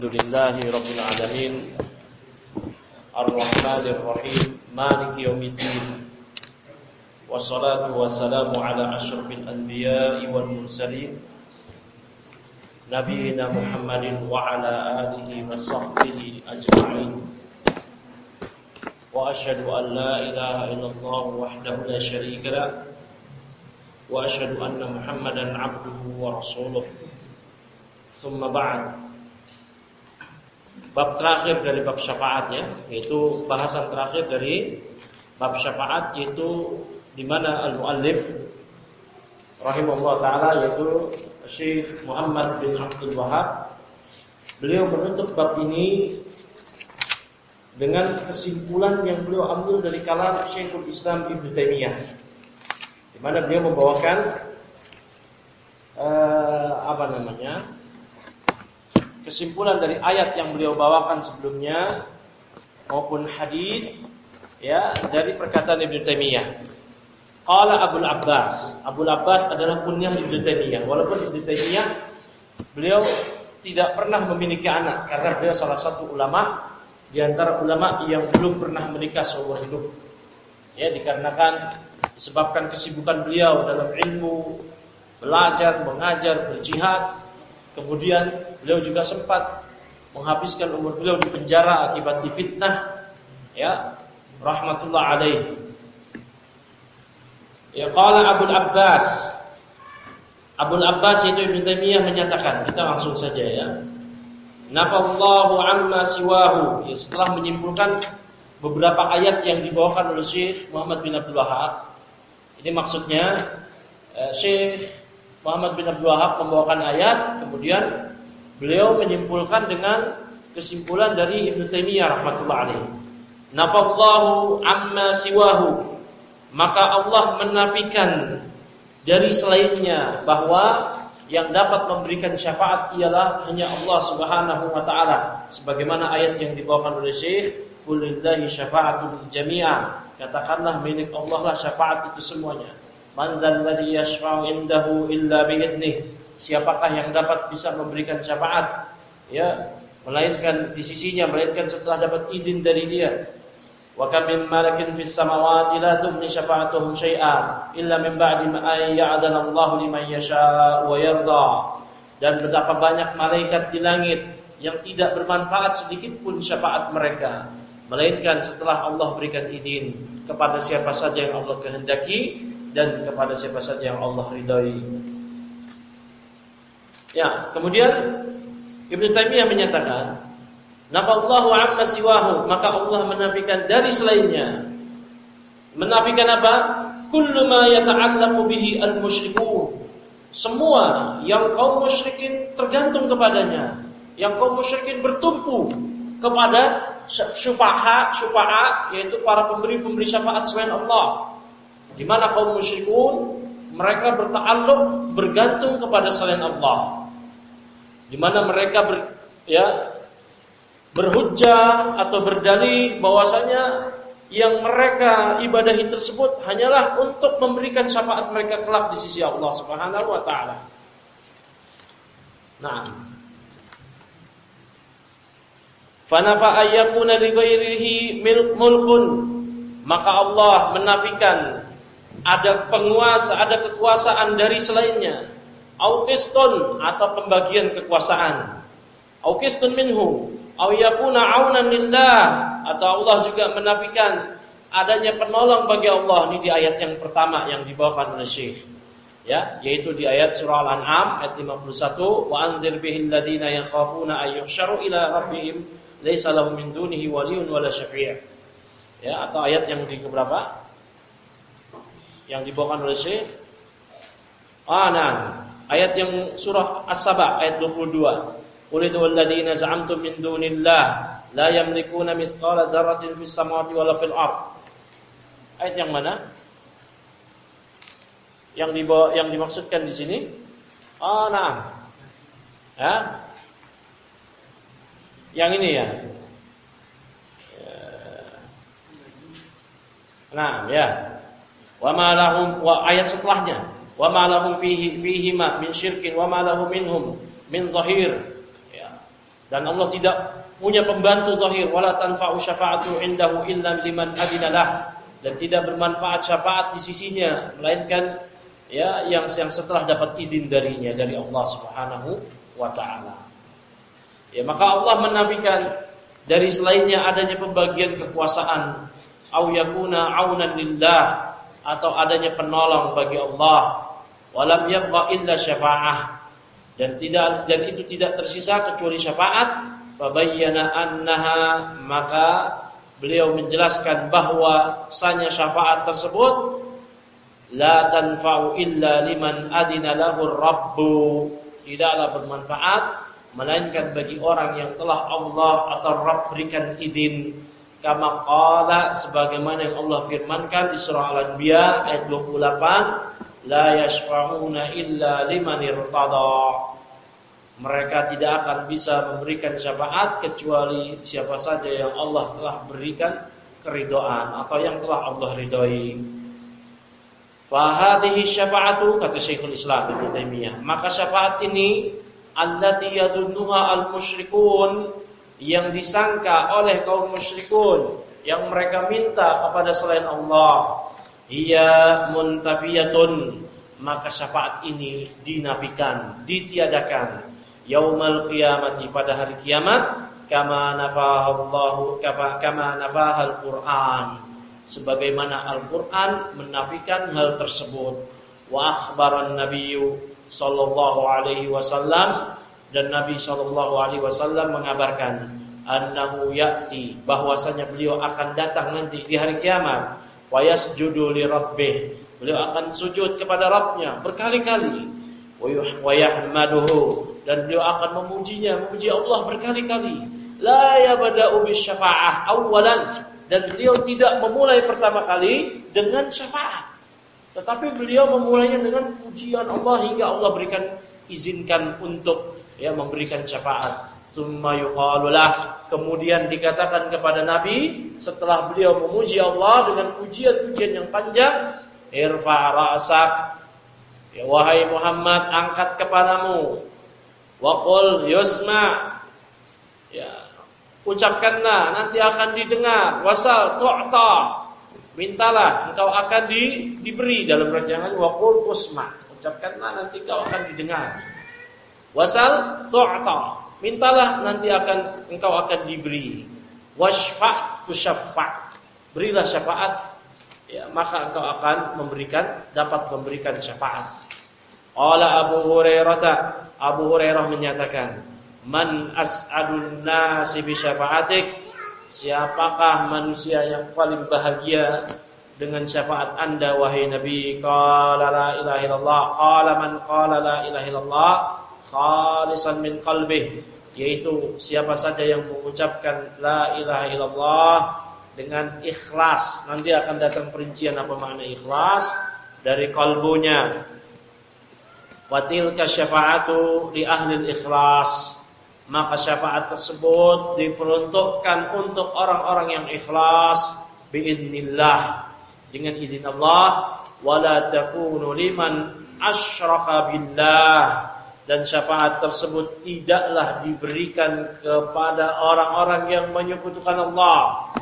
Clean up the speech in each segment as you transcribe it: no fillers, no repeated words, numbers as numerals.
Alhamdulillahi Rabbil Alamin Ar-Rahmanir Rahim Maliki Yawmiddin Wassalatu wassalamu ala asyrafil anbiya'i wal mursalin Nabiyina Muhammadin wa ala alihi wa sahbihi ajma'in Wa ashhadu an la ilaha illallah wahdahu la syarika lah Wa ashhadu anna Muhammadan abduhu wa rasuluh Summa ba'd. Bab terakhir dari bab syafaat ya, yaitu bahasan terakhir dari bab syafaat, yaitu di mana al-muallif rahimahullah taala yaitu Syekh Muhammad bin Abdul Wahhab, beliau menutup bab ini dengan kesimpulan yang beliau ambil dari kalam Syekhul Islam Ibnu Taimiyah, di mana beliau membawakan kesimpulan dari ayat yang beliau bawakan sebelumnya maupun hadis ya dari perkataan Ibnu Taimiyah. Qala Abul Abbas. Abul Abbas adalah kunyah Ibnu Taimiyah. Walaupun Ibnu Taimiyah beliau tidak pernah memiliki anak karena beliau salah satu ulama di antara ulama yang belum pernah menikah seumur hidup. Ya, dikarenakan disebabkan kesibukan beliau dalam ilmu, belajar, mengajar, berjihad. Kemudian beliau juga sempat menghabiskan umur beliau di penjara akibat difitnah, ya, rahmatullah alaihi. Ya, qala Abul Abbas. Abul Abbas itu Ibnu Taimiyah menyatakan, kita langsung saja ya. Nafallahu amma siwahu. Ya, setelah menyimpulkan beberapa ayat yang dibawakan oleh Syekh Muhammad bin Abdul Wahhab. Ini maksudnya Syekh Muhammad bin Abdul Wahhab membawakan ayat, kemudian beliau menyimpulkan dengan kesimpulan dari Ibnu Taimiyah rahmatullah alaihi. Nafallahu amma siwahu, maka Allah menafikan dari selainnya bahwa yang dapat memberikan syafaat ialah hanya Allah Subhanahu wa taala, sebagaimana ayat yang dibawakan oleh Syekh, "Qulillahi syafa'atul jami'a." Katakanlah milik Allah lah syafaat itu semuanya. Man dzalladzi yashfa'u indahu illa bi'idnih. Siapakah yang dapat bisa memberikan syafaat ya melainkan di sisinya, melainkan setelah dapat izin dari Dia. Wa kam min malakin fis samawati la tughni syafa'atuhum syai'an illa min ba'di ma ya'dana Allahu liman yasha'u wa yarda. Dan betapa banyak malaikat di langit yang tidak bermanfaat sedikit pun syafaat mereka, melainkan setelah Allah berikan izin kepada siapa saja yang Allah kehendaki dan kepada siapa saja yang Allah ridai. Ya, kemudian Ibnu Taimiyah menyatakan, "Nafallahu amma siwahu", maka Allah menafikan dari selainnya. Menafikan apa? Kullu ma yata'allaqu bihi al-musyrikun. Semua yang kaum musyrikin tergantung kepadanya, yang kaum musyrikin bertumpu kepada syufa'a, yaitu para pemberi syafaat selain Allah. Di mana kaum musyrikun mereka berta'alluq, bergantung kepada selain Allah. Di mana mereka berhujjah atau berdalih bahwasanya yang mereka ibadahi tersebut hanyalah untuk memberikan syafaat mereka kelak di sisi Allah Subhanahu wa taala. Nah, fanafa ayyakuna li ghairihi mulkun, maka Allah menafikan ada penguasa, ada kekuasaan dari selainnya. Au qistun, atau pembagian kekuasaan. Au qistun minhu, au yakuna aunan lillah, atau Allah juga menafikan adanya penolong bagi Allah. Ini di ayat yang pertama yang dibawakan oleh Syekh. Ya, yaitu di ayat surah Al-An'am ayat 51, wa anzir bihil ladina yakhafuna ay yuhsyaru ila rabbihim laisa lahum min dunihi waliyyun wala syafi'. Ya, atau ayat yang di keberapa? Yang dibawakan oleh Syekh. Ayat yang surah As-Saba ayat 22. Qulil ladzina za'amtum min dunillah la yamlikuna mithqala dzarratin fis samawati wala fil ardh. Ayat yang mana? Yang dimaksudkan di sini? Ya. Yang ini ya. Ya. Wa ma lahum, wa ayat setelahnya, wa ma lahum fihi ma min syirkin wa ma lahum minhum min zahir. Ya. Dan Allah tidak punya pembantu zahir, wala tanfa'u syafa'atu indahu illa liman adina lah, dan tidak bermanfaat syafaat di sisinya melainkan ya yang setelah dapat izin darinya, dari Allah Subhanahu wa taala. Ya, maka Allah menafikan dari selainnya adanya pembagian kekuasaan, au yakuna aunan lillah, atau adanya penolong bagi Allah, walam yabqa illa syafa'ah, dan itu tidak tersisa kecuali syafaat. Fabayyana annaha, maka beliau menjelaskan bahwa sanya syafaat tersebut la tanfa'u illa liman adina lahu rabbu, tidaklah bermanfaat melainkan bagi orang yang telah Allah atau Rabb berikan izin, kama qala, sebagaimana yang Allah firmankan di surah Al-Anbiya ayat 28, la yashfa'una illa liman irtada, mereka tidak akan bisa memberikan syafaat kecuali siapa saja yang Allah telah berikan keridhaan atau yang telah Allah ridhoi. Fa hadhihi syafa'atu, kata Syekhul Islam Ibnu Taimiyah, maka syafaat ini allati yadunnuha al-musyrikun, yang disangka oleh kaum musyrikun, yang mereka minta kepada selain Allah, hiya muntafiyatun, maka syafaat ini dinafikan, ditiadakan, yaumal qiyamati, pada hari kiamat, kama nafahal Qur'an, sebagaimana Al-Qur'an menafikan hal tersebut. Wa akhbaran nabiyyu sallallahu alaihi wasallam, dan Nabi sallallahu alaihi wasallam mengabarkan, annahu ya'ti, bahwasanya beliau akan datang nanti di hari kiamat, wa yasjudu li rabbih, beliau akan sujud kepada Rabbnya berkali-kali, wa yahmaduhu, dan beliau akan memuji Allah berkali-kali, la yabda'u bisyafa'ah awwalan, dan beliau tidak memulai pertama kali dengan syafaat, tetapi beliau memulainya dengan pujian Allah hingga Allah berikan izinkan untuk memberikan syafaat. Tsumma yuqalu lah, kemudian dikatakan kepada Nabi setelah beliau memuji Allah dengan pujian-pujian yang panjang, irfa ra'sak, ya wahai Muhammad, angkat kepalamu, wa qul yusma, ya ucapkanlah nanti akan didengar, wasal tu'ta, mintalah engkau akan diberi, dalam bacaan wa qul tusma, ucapkanlah nanti engkau akan didengar, wasal tu'ta, mintalah nanti engkau akan diberi, washfa' tusyaffa', berilah syafaat, ya maka engkau akan dapat memberikan syafaat. Qala Abu Hurairah menyatakan, man as'adun nasi bi syafa'atik, siapakah manusia yang paling bahagia dengan syafaat Anda wahai Nabi? Qala la ilaha illallah, qala man qala la ilaha illallah khalisan min qalbih, yaitu siapa saja yang mengucapkan la ilaha illallah dengan ikhlas. Nanti akan datang perincian apa makna ikhlas dari kalbunya. Wa tilka syafa'atu li ahli ikhlas, maka syafaat tersebut diperuntukkan untuk orang-orang yang ikhlas, biidznillah, dengan izin Allah, wala takunu liman asyraka billah, dan syafaat tersebut tidaklah diberikan kepada orang-orang yang menyekutukan Allah,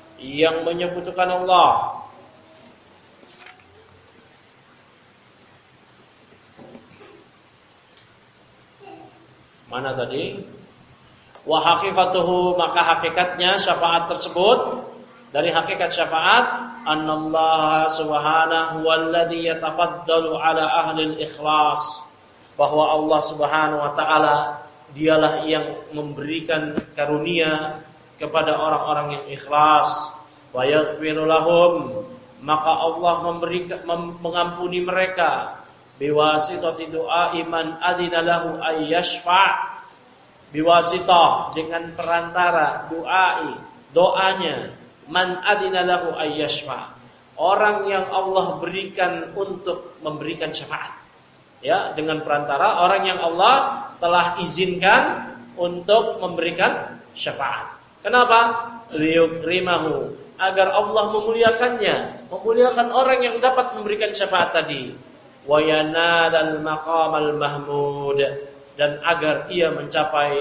Mana tadi? Wa haqiqatuhu, maka hakikatnya syafaat tersebut, dari hakikat syafaat, annallaha subhanahu walladzi yatafaddalu ala ahli ikhlas, bahwa Allah Subhanahu wa taala dialah yang memberikan karunia kepada orang-orang yang ikhlas. Wa yaghfiru lahum, maka Allah mengampuni mereka, biwasitati du'a iman adina lahu ayyashfa', biwasitah, dengan perantara doanya man adina lahu ayyashfa', orang yang Allah berikan untuk memberikan syafaat, ya, dengan perantara orang yang Allah telah izinkan untuk memberikan syafaat. Kenapa? Liyukrimahu, agar Allah memuliakan orang yang dapat memberikan syafaat tadi, wa yanalal maqamal mahmud, dan agar ia mencapai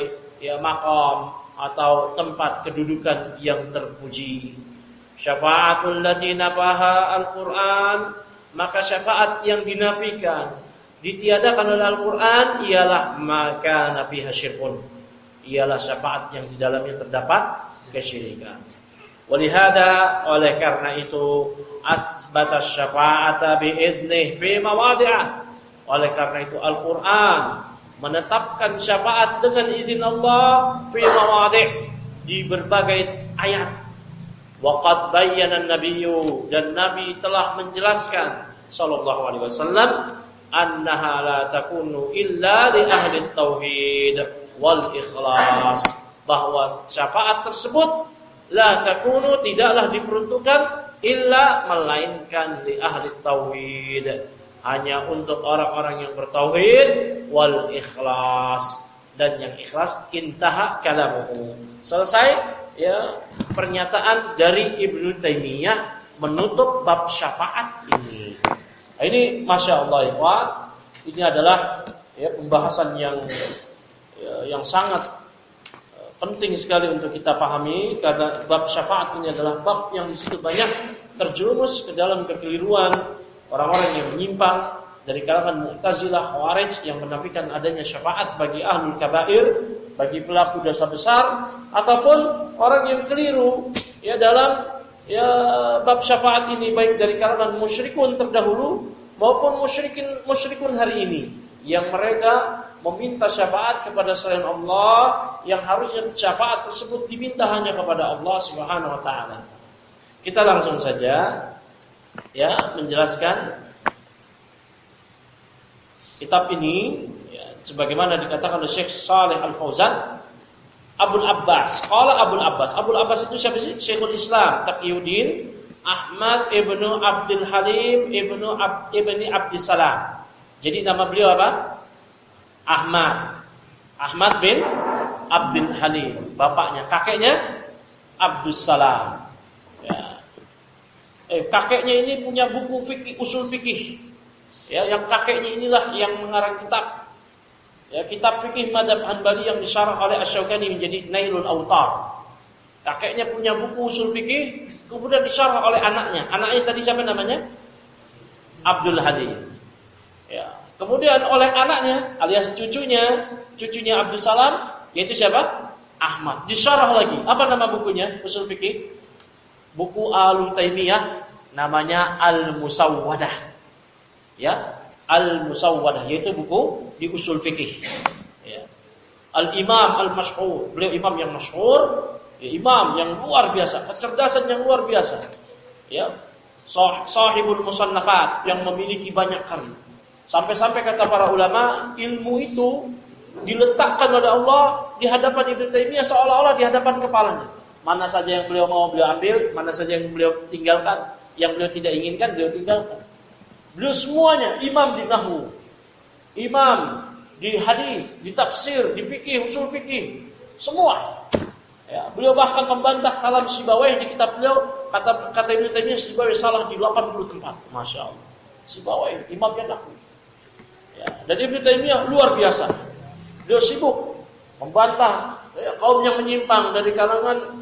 ya maqam atau tempat kedudukan yang terpuji. Syafa'atul lati nafaha Al-Qur'an, maka syafaat yang dinafikan, ditiadakan oleh Al-Qur'an ialah maka nafiha syirkun, ialah syafaat yang di dalamnya terdapat kesyirikan. Walihada, oleh karena itu asbata syafa'ata bi'idnih fi mawadhi'ah, oleh karena itu Al-Qur'an menetapkan syafaat dengan izin Allah fi mawadhi', di berbagai ayat. Waqad bayyana an-nabiyyu, dan Nabi telah menjelaskan sallallahu alaihi wasallam, annaha la takunu illa li ahli tauhid wal ikhlas, bahwa syafaat tersebut la takunu, tidaklah diperuntukkan illa, melainkan li ahli tauhid, hanya untuk orang-orang yang bertauhid, wal ikhlas, dan yang ikhlas. Intaha kalamuhu, selesai ya pernyataan dari Ibnu Taimiyah menutup bab syafaat ini. Nah, ini masya Allah ikhwan, ini adalah ya pembahasan yang sangat penting sekali untuk kita pahami, karena bab syafaat ini adalah bab yang di situ banyak terjerumus ke dalam kekeliruan orang-orang yang menyimpang dari kalangan Mu'tazilah, Khawarij, yang menafikan adanya syafaat bagi ahlul kabair, bagi pelaku dosa besar, ataupun orang yang keliru ya dalam ya bab syafaat ini, baik dari kalangan musyrikun terdahulu maupun musyrikun hari ini, yang mereka meminta syafaat kepada selain Allah, yang harusnya syafaat tersebut diminta hanya kepada Allah Subhanahu wa taala. Kita langsung saja ya menjelaskan kitab ini ya, sebagaimana dikatakan oleh Syekh Shalih Al-Fauzan, Abul Abbas. Qala Abul Abbas. Abul Abbas itu siapa sih? Syekhul Islam Taqiyuddin Ahmad ibnu Abdul Halim ibni Abdissalam. Jadi nama beliau apa? Ahmad bin Abdul Halim, bapaknya, kakeknya Abdussalam. Ya. Kakeknya ini punya buku fikih, usul fikih. Ya, yang kakeknya inilah yang mengarang kitab. Ya, kitab fikih Madzhab Hanbali yang disyarah oleh Asy-Syaukani menjadi Nailul Awtar. Kakeknya punya buku usul fikih, kemudian disyarah oleh anaknya. Anaknya tadi siapa namanya? Abdul Halim. Ya. Kemudian oleh anaknya alias cucunya Abdul Salam, yaitu siapa? Ahmad. Disyarah lagi. Apa nama bukunya? Usul fikih. Buku Al-Taimiyah namanya Al-Musawwadah. Ya, Al-Musawwadah, yaitu buku di usul fikih. Ya. Al-Imam Al-Masyhur, beliau imam yang masyhur, ya, imam yang luar biasa, kecerdasan yang luar biasa. Ya. Sahibul Musannafat, yang memiliki banyak karya. Sampai-sampai kata para ulama, ilmu itu diletakkan oleh Allah di hadapan Ibnu Taimiyah seolah-olah di hadapan kepalanya. Mana saja yang beliau mau beliau ambil, mana saja yang beliau tinggalkan, yang beliau tidak inginkan beliau tinggalkan. Beliau semuanya imam di nahwu, imam di hadis, di tafsir, di fikih, usul fikih, semua. Ya, beliau bahkan membantah kalam Sibawayh di kitab beliau, kata Ibnu Taimiyah Sibawayh salah di 80 tempat. Masya Allah. Sibawayh imamnya nahwu. Ya, dan Ibnu Taimiyah luar biasa. Beliau sibuk membantah ya, kaum yang menyimpang dari kalangan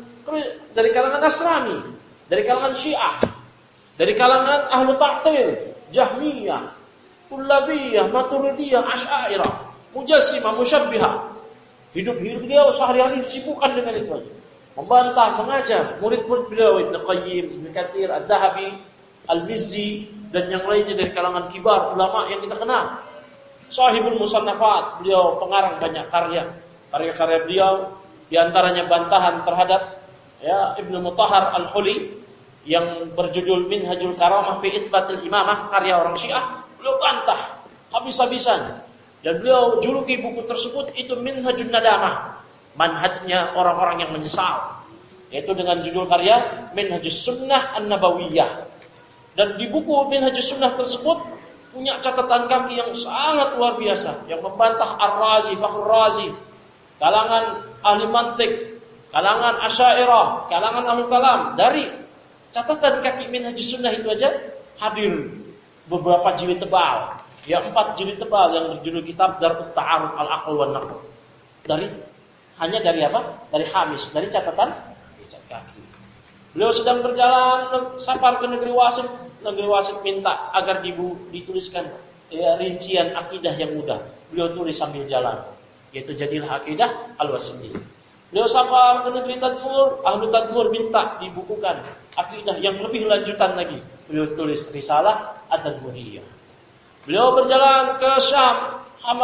Nasrani, dari kalangan Syiah, dari kalangan Ahlu Ta'til, Jahmiyah, Kullabiyah, Maturidiyah, Asy'ariyah, Mujassimah, Musyabbihah. Hidup beliau sehari-hari disibukkan dengan itu aja. Membantah, mengajar murid-murid beliau, Ibnu Qayyim, Ibnu Katsir, Az-Zahabi, Al-Mizzi, dan yang lainnya dari kalangan kibar ulama yang kita kenal. Sahibul Musannafat, beliau pengarang banyak karya-karya beliau, di antaranya bantahan terhadap ya Ibnu Mutahhar Al-Huli yang berjudul Minhajul Karamah fi Isbatil Imamah, karya orang Syiah. Beliau bantah habis-habisan, dan beliau juluki buku tersebut itu Minhajun Nadamah, manhajnya orang-orang yang menyesal, yaitu dengan judul karya Minhajus Sunnah An-Nabawiyah. Dan di buku Minhajus Sunnah tersebut punya catatan kaki yang sangat luar biasa, yang membantah Ar-Razi, Fakhrur Razi, kalangan ahli mantik, kalangan Asy'ariyah, kalangan Ahlul Kalam. Dari catatan kaki Minhajus Sunnah itu aja hadir beberapa jilid tebal, ya 4 jilid tebal yang berjudul kitab Darut Ta'arud Al-Aql wan Naql. Dari hanya dari apa? Dari hamis, dari catatan kaki. Beliau sedang berjalan safar ke negeri Wasit. Negeri Wasit minta agar dituliskan rincian akidah yang mudah. Beliau tulis sambil jalan, yaitu jadilah akidah al-Wasitiyah. Beliau safar ke negeri Tadmur, ahlu Tadmur minta dibukukan akidah yang lebih lanjutan lagi. Beliau tulis risalah At-Tadmuriyah. Beliau berjalan ke Syam,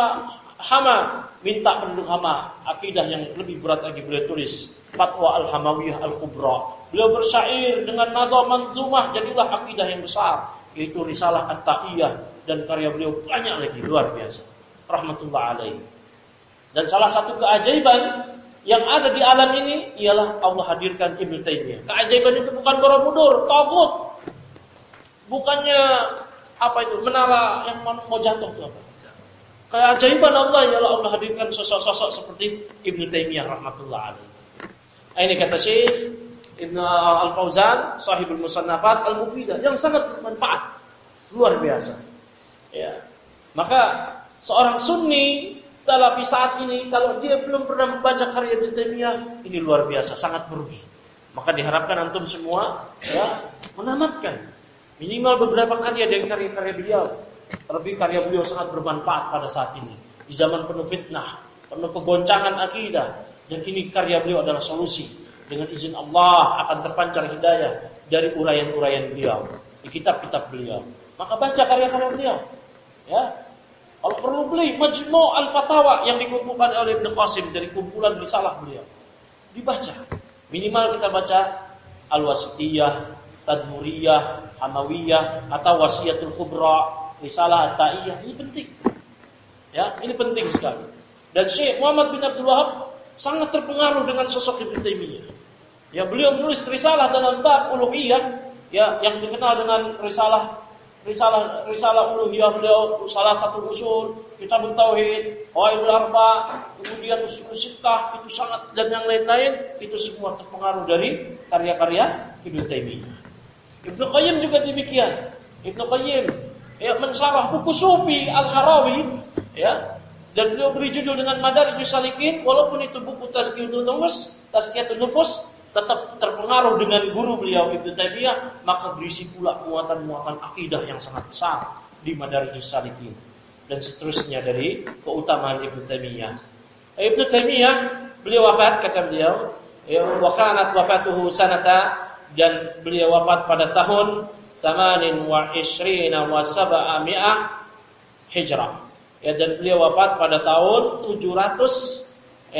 Hama, minta penduduk Hama akidah yang lebih berat lagi. Beliau tulis Fatwa Al-Hamawiyah Al-Kubra. Beliau bersyair dengan nada manzumah, jadilah akidah yang besar, yaitu risalah At-Ta'iyah, dan karya beliau banyak lagi, luar biasa. Rahmatullah alaihi. Dan salah satu keajaiban yang ada di alam ini ialah Allah hadirkan Ibnu Taimiyah. Keajaiban itu bukan Borobudur, tagut. Bukannya apa itu, menara yang mau jatuh itu apa? Keajaiban Allah ialah Allah hadirkan sosok-sosok seperti Ibnu Taimiyah rahmatullah alaihi. Ini kata Syekh Ibnu Al-Fauzan, sahibul Musannafat Al-Mufidah, yang sangat bermanfaat, luar biasa. Ya. Maka seorang Sunni Salafi saat ini, kalau dia belum pernah membaca karya Ibnu Taimiyah, ini luar biasa, sangat merugi. Maka diharapkan antum semua ya menamatkan minimal beberapa karya dari karya-karya beliau. Terlebih karya beliau sangat bermanfaat pada saat ini, di zaman penuh fitnah, penuh kegoncangan akidah, dan ini karya beliau adalah solusi. Dengan izin Allah akan terpancar hidayah dari uraian-uraian beliau di kitab-kitab beliau. Maka baca karya-karya beliau. Ya. Kalau perlu beli Majmu' Al-Fatawa yang dikumpulkan oleh Ibnu Qasim dari kumpulan risalah beliau. Dibaca. Minimal kita baca Al-Wasitiyah, Tadmuriyah, Hamawiyah, atau Wasiyatul Kubra, risalah At-Ta'iyah. Ini penting. Ya, ini penting sekali. Dan Syekh Muhammad bin Abdul Wahab sangat terpengaruh dengan sosok Ibnu Taimiyah. Ya, beliau menulis risalah dalam bab uluhiyah, ya, yang dikenal dengan risalah uluhiyah beliau, salah satu usul kitab tauhid, qawaidul arba, kemudian usul sittah, itu sangat, dan yang lain-lain itu semua terpengaruh dari karya-karya Ibnu Taimiyah. Ibnu Qayyim juga demikian. Ibnu Qayyim ya mensyarah buku Sufi Al-Harawi, ya, dan beliau beri judul dengan Madarijus Salikin, walaupun itu buku Tazkiyatun Nufus, tetap terpengaruh dengan guru beliau Ibnu Taimiyah, maka berisi pula muatan-muatan akidah yang sangat besar di Madarijus Salikin dan seterusnya dari keutamaan Ibnu Taimiyah. Ibnu Taimiyah beliau wafat, kata beliau, ya, wa kanat wafatuhu sanata, dan beliau wafat pada tahun 28 wa 700 Hijrah. Ya, dan beliau wafat pada tahun 728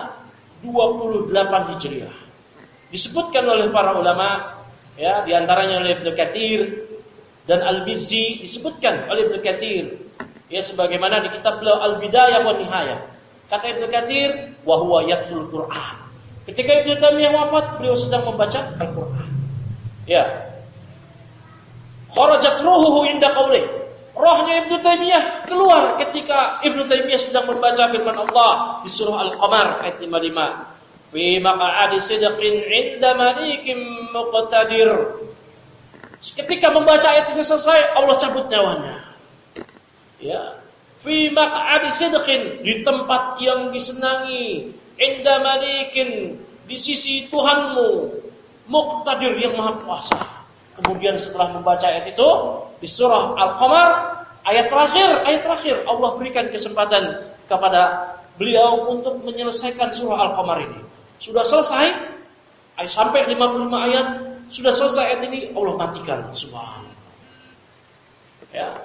Hijriah. Disebutkan oleh para ulama, ya, di antaranya oleh Ibnu Katsir dan Al-Mizzi, disebutkan oleh Ibnu Katsir, ya, sebagaimana di kitab beliau Al-Bidayah wan Nihayah. Kata Ibnu Katsir, wa huwa yatlul Qur'an. Ketika Ibnu Taimiyah wafat, beliau sedang membaca Al-Qur'an. Ya. Kharajat ruhuhu inda qaulih. Rohnya Ibnu Taimiyah keluar ketika Ibnu Taimiyah sedang membaca firman Allah di surah Al-Qamar ayat 55. Fi maq'adi sidqin 'inda malikin muqtadir. Ketika membaca ayat ini selesai, Allah cabut nyawanya. Ya. Fi maq'adi sidqin, di tempat yang disenangi, 'inda malikin, di sisi Tuhanmu, muqtadir, yang maha kuasa. Kemudian setelah membaca ayat itu di surah Al-Qamar, ayat terakhir Allah berikan kesempatan kepada beliau untuk menyelesaikan surah Al-Qamar ini. Sudah selesai, sampai 55 ayat, sudah selesai ayat ini, Allah matikan. Subhanallah. Ya.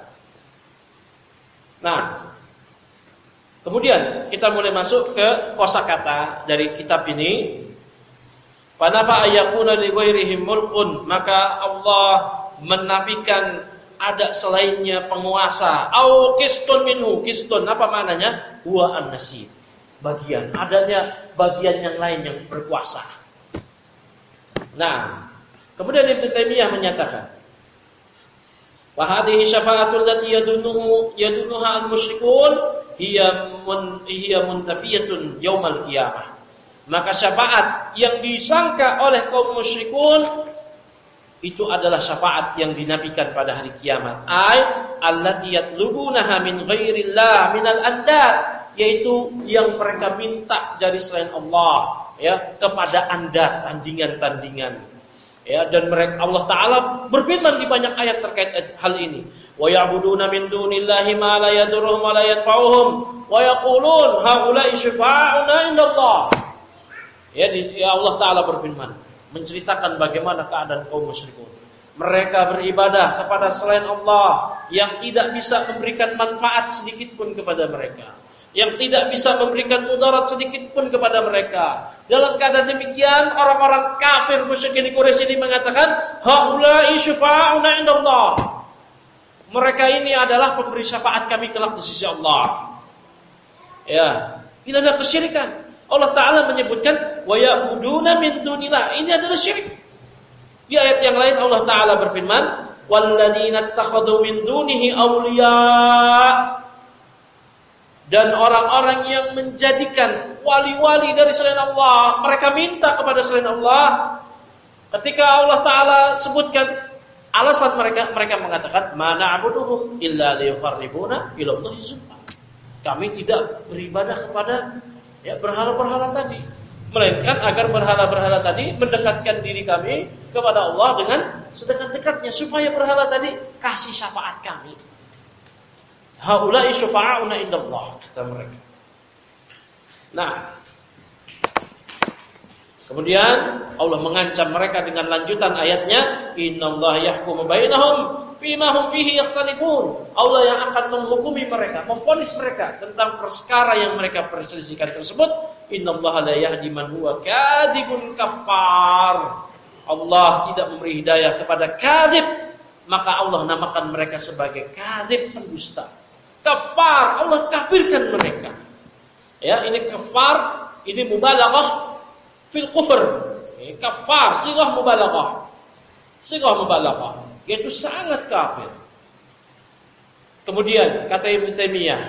Nah, kemudian kita mulai masuk ke kosakata dari kitab ini. Fanafa ayyakuna li ghairihim mulkun, maka Allah menafikan ada selainnya penguasa. Au qistun minhu, qistun apa maknanya? Huwa an-nasib. Bagian, adanya bagian yang lain yang berkuasa. Nah, kemudian Ibnu Taimiyah menyatakan, wa hadhihi syafa'atul lati yadunuha al-musyrikun hiya muntafiyatun yaumal qiyamah. Maka syafaat yang disangka oleh kaum musyrikun itu adalah syafaat yang dinafikan pada hari kiamat. Ay allati yatlubunaha min ghairillah minal andad, yaitu yang mereka minta dari selain Allah, ya, kepada Anda tandingan-tandingan. Ya, dan mereka Allah Ta'ala berfirman di banyak ayat terkait hal ini. Wa ya'buduna min dunillahi ma la yadurruhum wa la yanfa'uhum wa yaqulun haula'i syufa'una indallah. Ya, Allah Ta'ala berfirman menceritakan bagaimana keadaan kaum musyrikun. Mereka beribadah kepada selain Allah yang tidak bisa memberikan manfaat sedikit pun kepada mereka, yang tidak bisa memberikan mudarat sedikit pun kepada mereka. Dalam keadaan demikian, orang-orang kafir musyrikin Quraisy ini mengatakan, haula'i syufa'una indallah. Mereka ini adalah pemberi syafaat kami kelak di sisi Allah. Ya, ini adalah kesyirikan. Allah Ta'ala menyebutkan wa ya'buduna min dunillah. Ini adalah syirik. Di ayat yang lain Allah Ta'ala berfirman, walladzina ittakhadhu min dunihi awliya. Dan orang-orang yang menjadikan wali-wali dari selain Allah, mereka minta kepada selain Allah. Ketika Allah Ta'ala sebutkan alasan mereka mengatakan, ma na'buduhum illa liyuqarribuna ila Allahi zulfa. Kami tidak beribadah kepada berhala-berhala tadi, melainkan agar berhala-berhala tadi mendekatkan diri kami kepada Allah dengan sedekat-dekatnya, supaya berhala tadi kasih syafaat kami. Haula'i syufa'una indallah, kata mereka. Nah, kemudian Allah mengancam mereka dengan lanjutan ayatnya, innallaha yahkumu bainahum fima hum fihi yakhtalifun. Allah yang akan menghukumi mereka, memvonis mereka tentang perkara yang mereka perselisihkan tersebut. Innallaha la yahdi man huwa kadzibun kafar. Allah tidak memberi hidayah kepada kadzib, maka Allah namakan mereka sebagai kadzib, pendusta. Kafar, Allah kafirkan mereka. Ya, ini kafar, ini mubalaghah fil kufr. Kafar sighah mubalaghah. Sighah mubalaghah, yaitu sangat kafir. Kemudian kata Ibnu Taimiyah,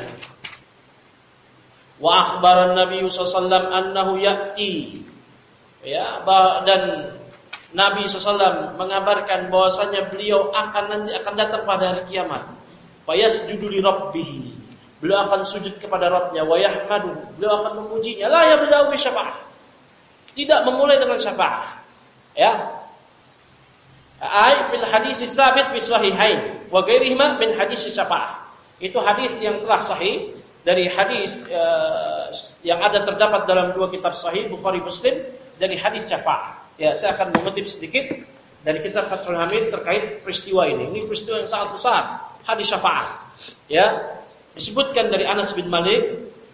wa akhbaran Nabi sallallahu alaihi wasallam annahu ya'ti. Ya, dan Nabi SAW mengabarkan bahwasanya beliau akan datang pada hari kiamat. Fayasjudu li rabbih. Beliau akan sujud kepada Rabbnya, wa yahmadu. Beliau akan memujinya. La yabda'u bi syafa'ah. Tidak memulai dengan syafaat. Ya. Ai fil hadis sabit fi sahihain wa ghairihima min hadis syafa'ah. Itu hadis yang telah sahih dari hadis yang ada terdapat dalam dua kitab sahih Bukhari Muslim dari hadis syafaat. Ya, saya akan mengutip sedikit dari kitab Fathul Hamid terkait peristiwa ini. Ini peristiwa yang sangat besar, hadis syafaat. Ya, disebutkan dari Anas bin Malik.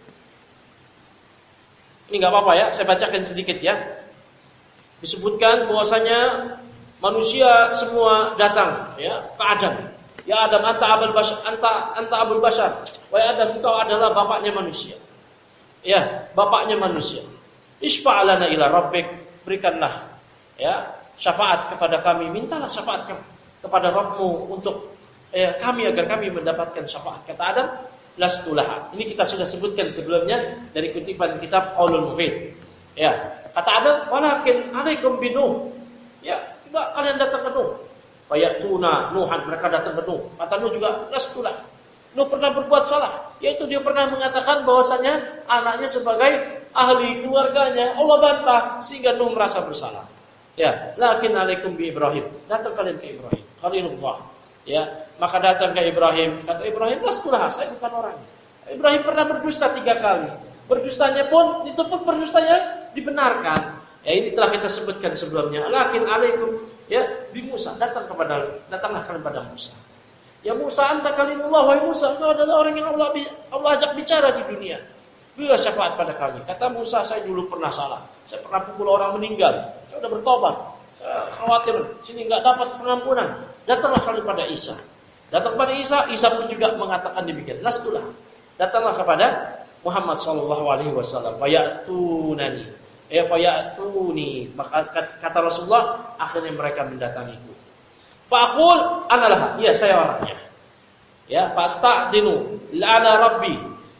Ini enggak apa-apa ya, saya bacakan sedikit ya. Disebutkan bahwasanya manusia semua datang ya ke Adam. Ya Adam, anta abul bashar, anta abul bashar. Wahai Adam, engkau adalah bapaknya manusia. Ya, bapaknya manusia. Isfa'alana ila rabbik, berikanlah ya syafaat kepada kami, mintalah syafaat kepada Rabbmu untuk kami agar kami mendapatkan syafaat. Kata Adam, lastulah. Ini kita sudah sebutkan sebelumnya dari kutipan kitab Qaulul Mufid. Ya, kata Adam, walakin alaikum binuh. Ya, coba kalian datang ke Nuh. Fayatuna Nuhan, mereka datang ke Nuh. Kata Nuh juga, lastulah. Nuh pernah berbuat salah, yaitu dia pernah mengatakan bahwasanya anaknya sebagai ahli keluarganya. Allah bantah sehingga Nuh merasa bersalah. Ya, lakin alaikum bi Ibrahim. Datang kalian ke Ibrahim, Khalilullah. Ya, maka datang ke Ibrahim. Kata Ibrahim, lastulah, saya bukan orangnya. Ibrahim pernah berdusta 3 kali. Berdustanya pun, itu pun berdustanya dibenarkan. Ya, ini telah kita sebutkan sebelumnya. Lakin alaikum ya bi Musa, datanglah kalian pada Musa. Ya Musa, anta kalimullah, wahai Musa, engkau adalah orang yang Allah ajak bicara di dunia. Berilah syafaat pada kami. Kata Musa, saya dulu pernah salah. Saya pernah pukul orang meninggal. Saya sudah bertobat. Saya khawatir sini enggak dapat pengampunan. Datanglah kalian pada Isa. Datang kepada Isa, Isa pun juga mengatakan demikian. Lastulah. Datanglah kepada Muhammad sallallahu alaihi wasallam. Fayatunani. Fayatuni. Maka kata Rasulullah, akhirnya mereka mendatangiku. Faqul analah. Ya, saya orangnya. Ya, fasta'dinu lana rabbi.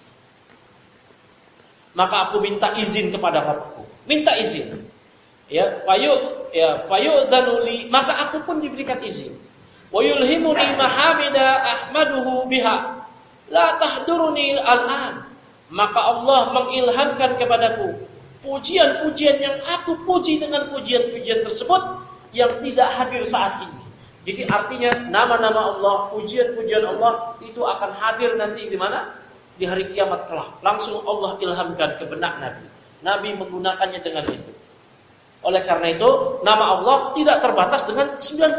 Maka aku minta izin kepada Rabbku. Minta izin. Ya, fayu'dzanu li, maka aku pun diberikan izin. Wa yulhimuni mahamida ahmaduhu biha. La tahduruni al-an. maka Allah mengilhamkan kepadaku pujian-pujian yang aku puji dengan pujian-pujian tersebut yang tidak hadir saat ini. Jadi artinya nama-nama Allah, pujian-pujian Allah itu akan hadir nanti di mana? Di hari kiamat kelak. Langsung Allah ilhamkan ke benak Nabi. Nabi menggunakannya dengan itu. Oleh karena itu, nama Allah tidak terbatas dengan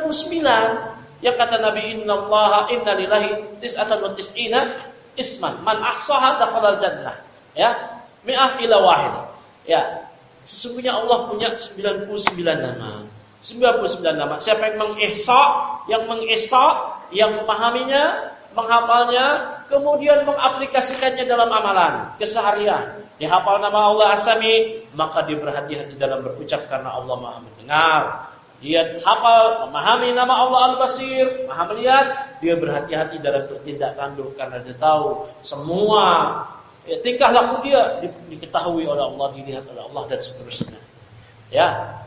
99. Yang kata Nabi, inna lillahi tis'atan wa tis'ina isman. Man ahsaha dakhalal jannah. Ya, mi'ah ila wahid. Ya, sesungguhnya Allah punya 99 nama. 99 nama. Siapa yang mengihsa, yang memahaminya, menghafalnya, kemudian mengaplikasikannya dalam amalan keseharian. Dia hafal nama Allah As-Sami, maka dia berhati-hati dalam berucap karena Allah Maha mendengar. Dia hafal, memahami nama Allah Al-Basir, Maha melihat, dia berhati-hati dalam bertindak tanduk karena dia tahu semua tingkah laku dia diketahui oleh Allah, dilihat oleh Allah dan seterusnya. Ya.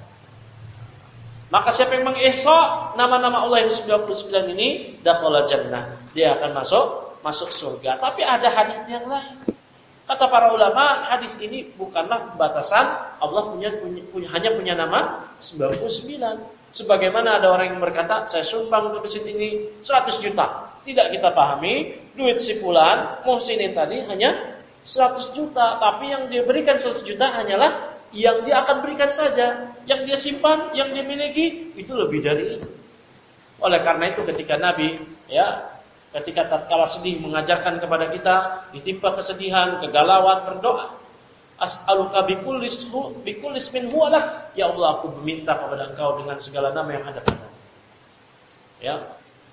Maka siapa yang mengihsa nama-nama Allah yang 99 ini, dakhala jannah, dia akan masuk surga. Tapi ada hadis yang lain. Kata para ulama, hadis ini bukanlah batasan Allah hanya punya nama 99. Sebagaimana ada orang yang berkata, saya sumbang untuk masjid ini 100 juta. Tidak kita pahami, duit si fulan, muhsinin tadi hanya 100 juta. Tapi yang dia berikan 100 juta hanyalah yang dia akan berikan saja. Yang dia simpan, yang dia miliki, itu lebih dari itu. Oleh karena itu ketika Nabi, ketika tatkala sedih mengajarkan kepada kita, ditimpa kesedihan, kegalauan, berdoa. As'aluka bikulli ismin huwa lak. Ya Allah, aku meminta kepada Engkau dengan segala nama yang ada padamu. Ya.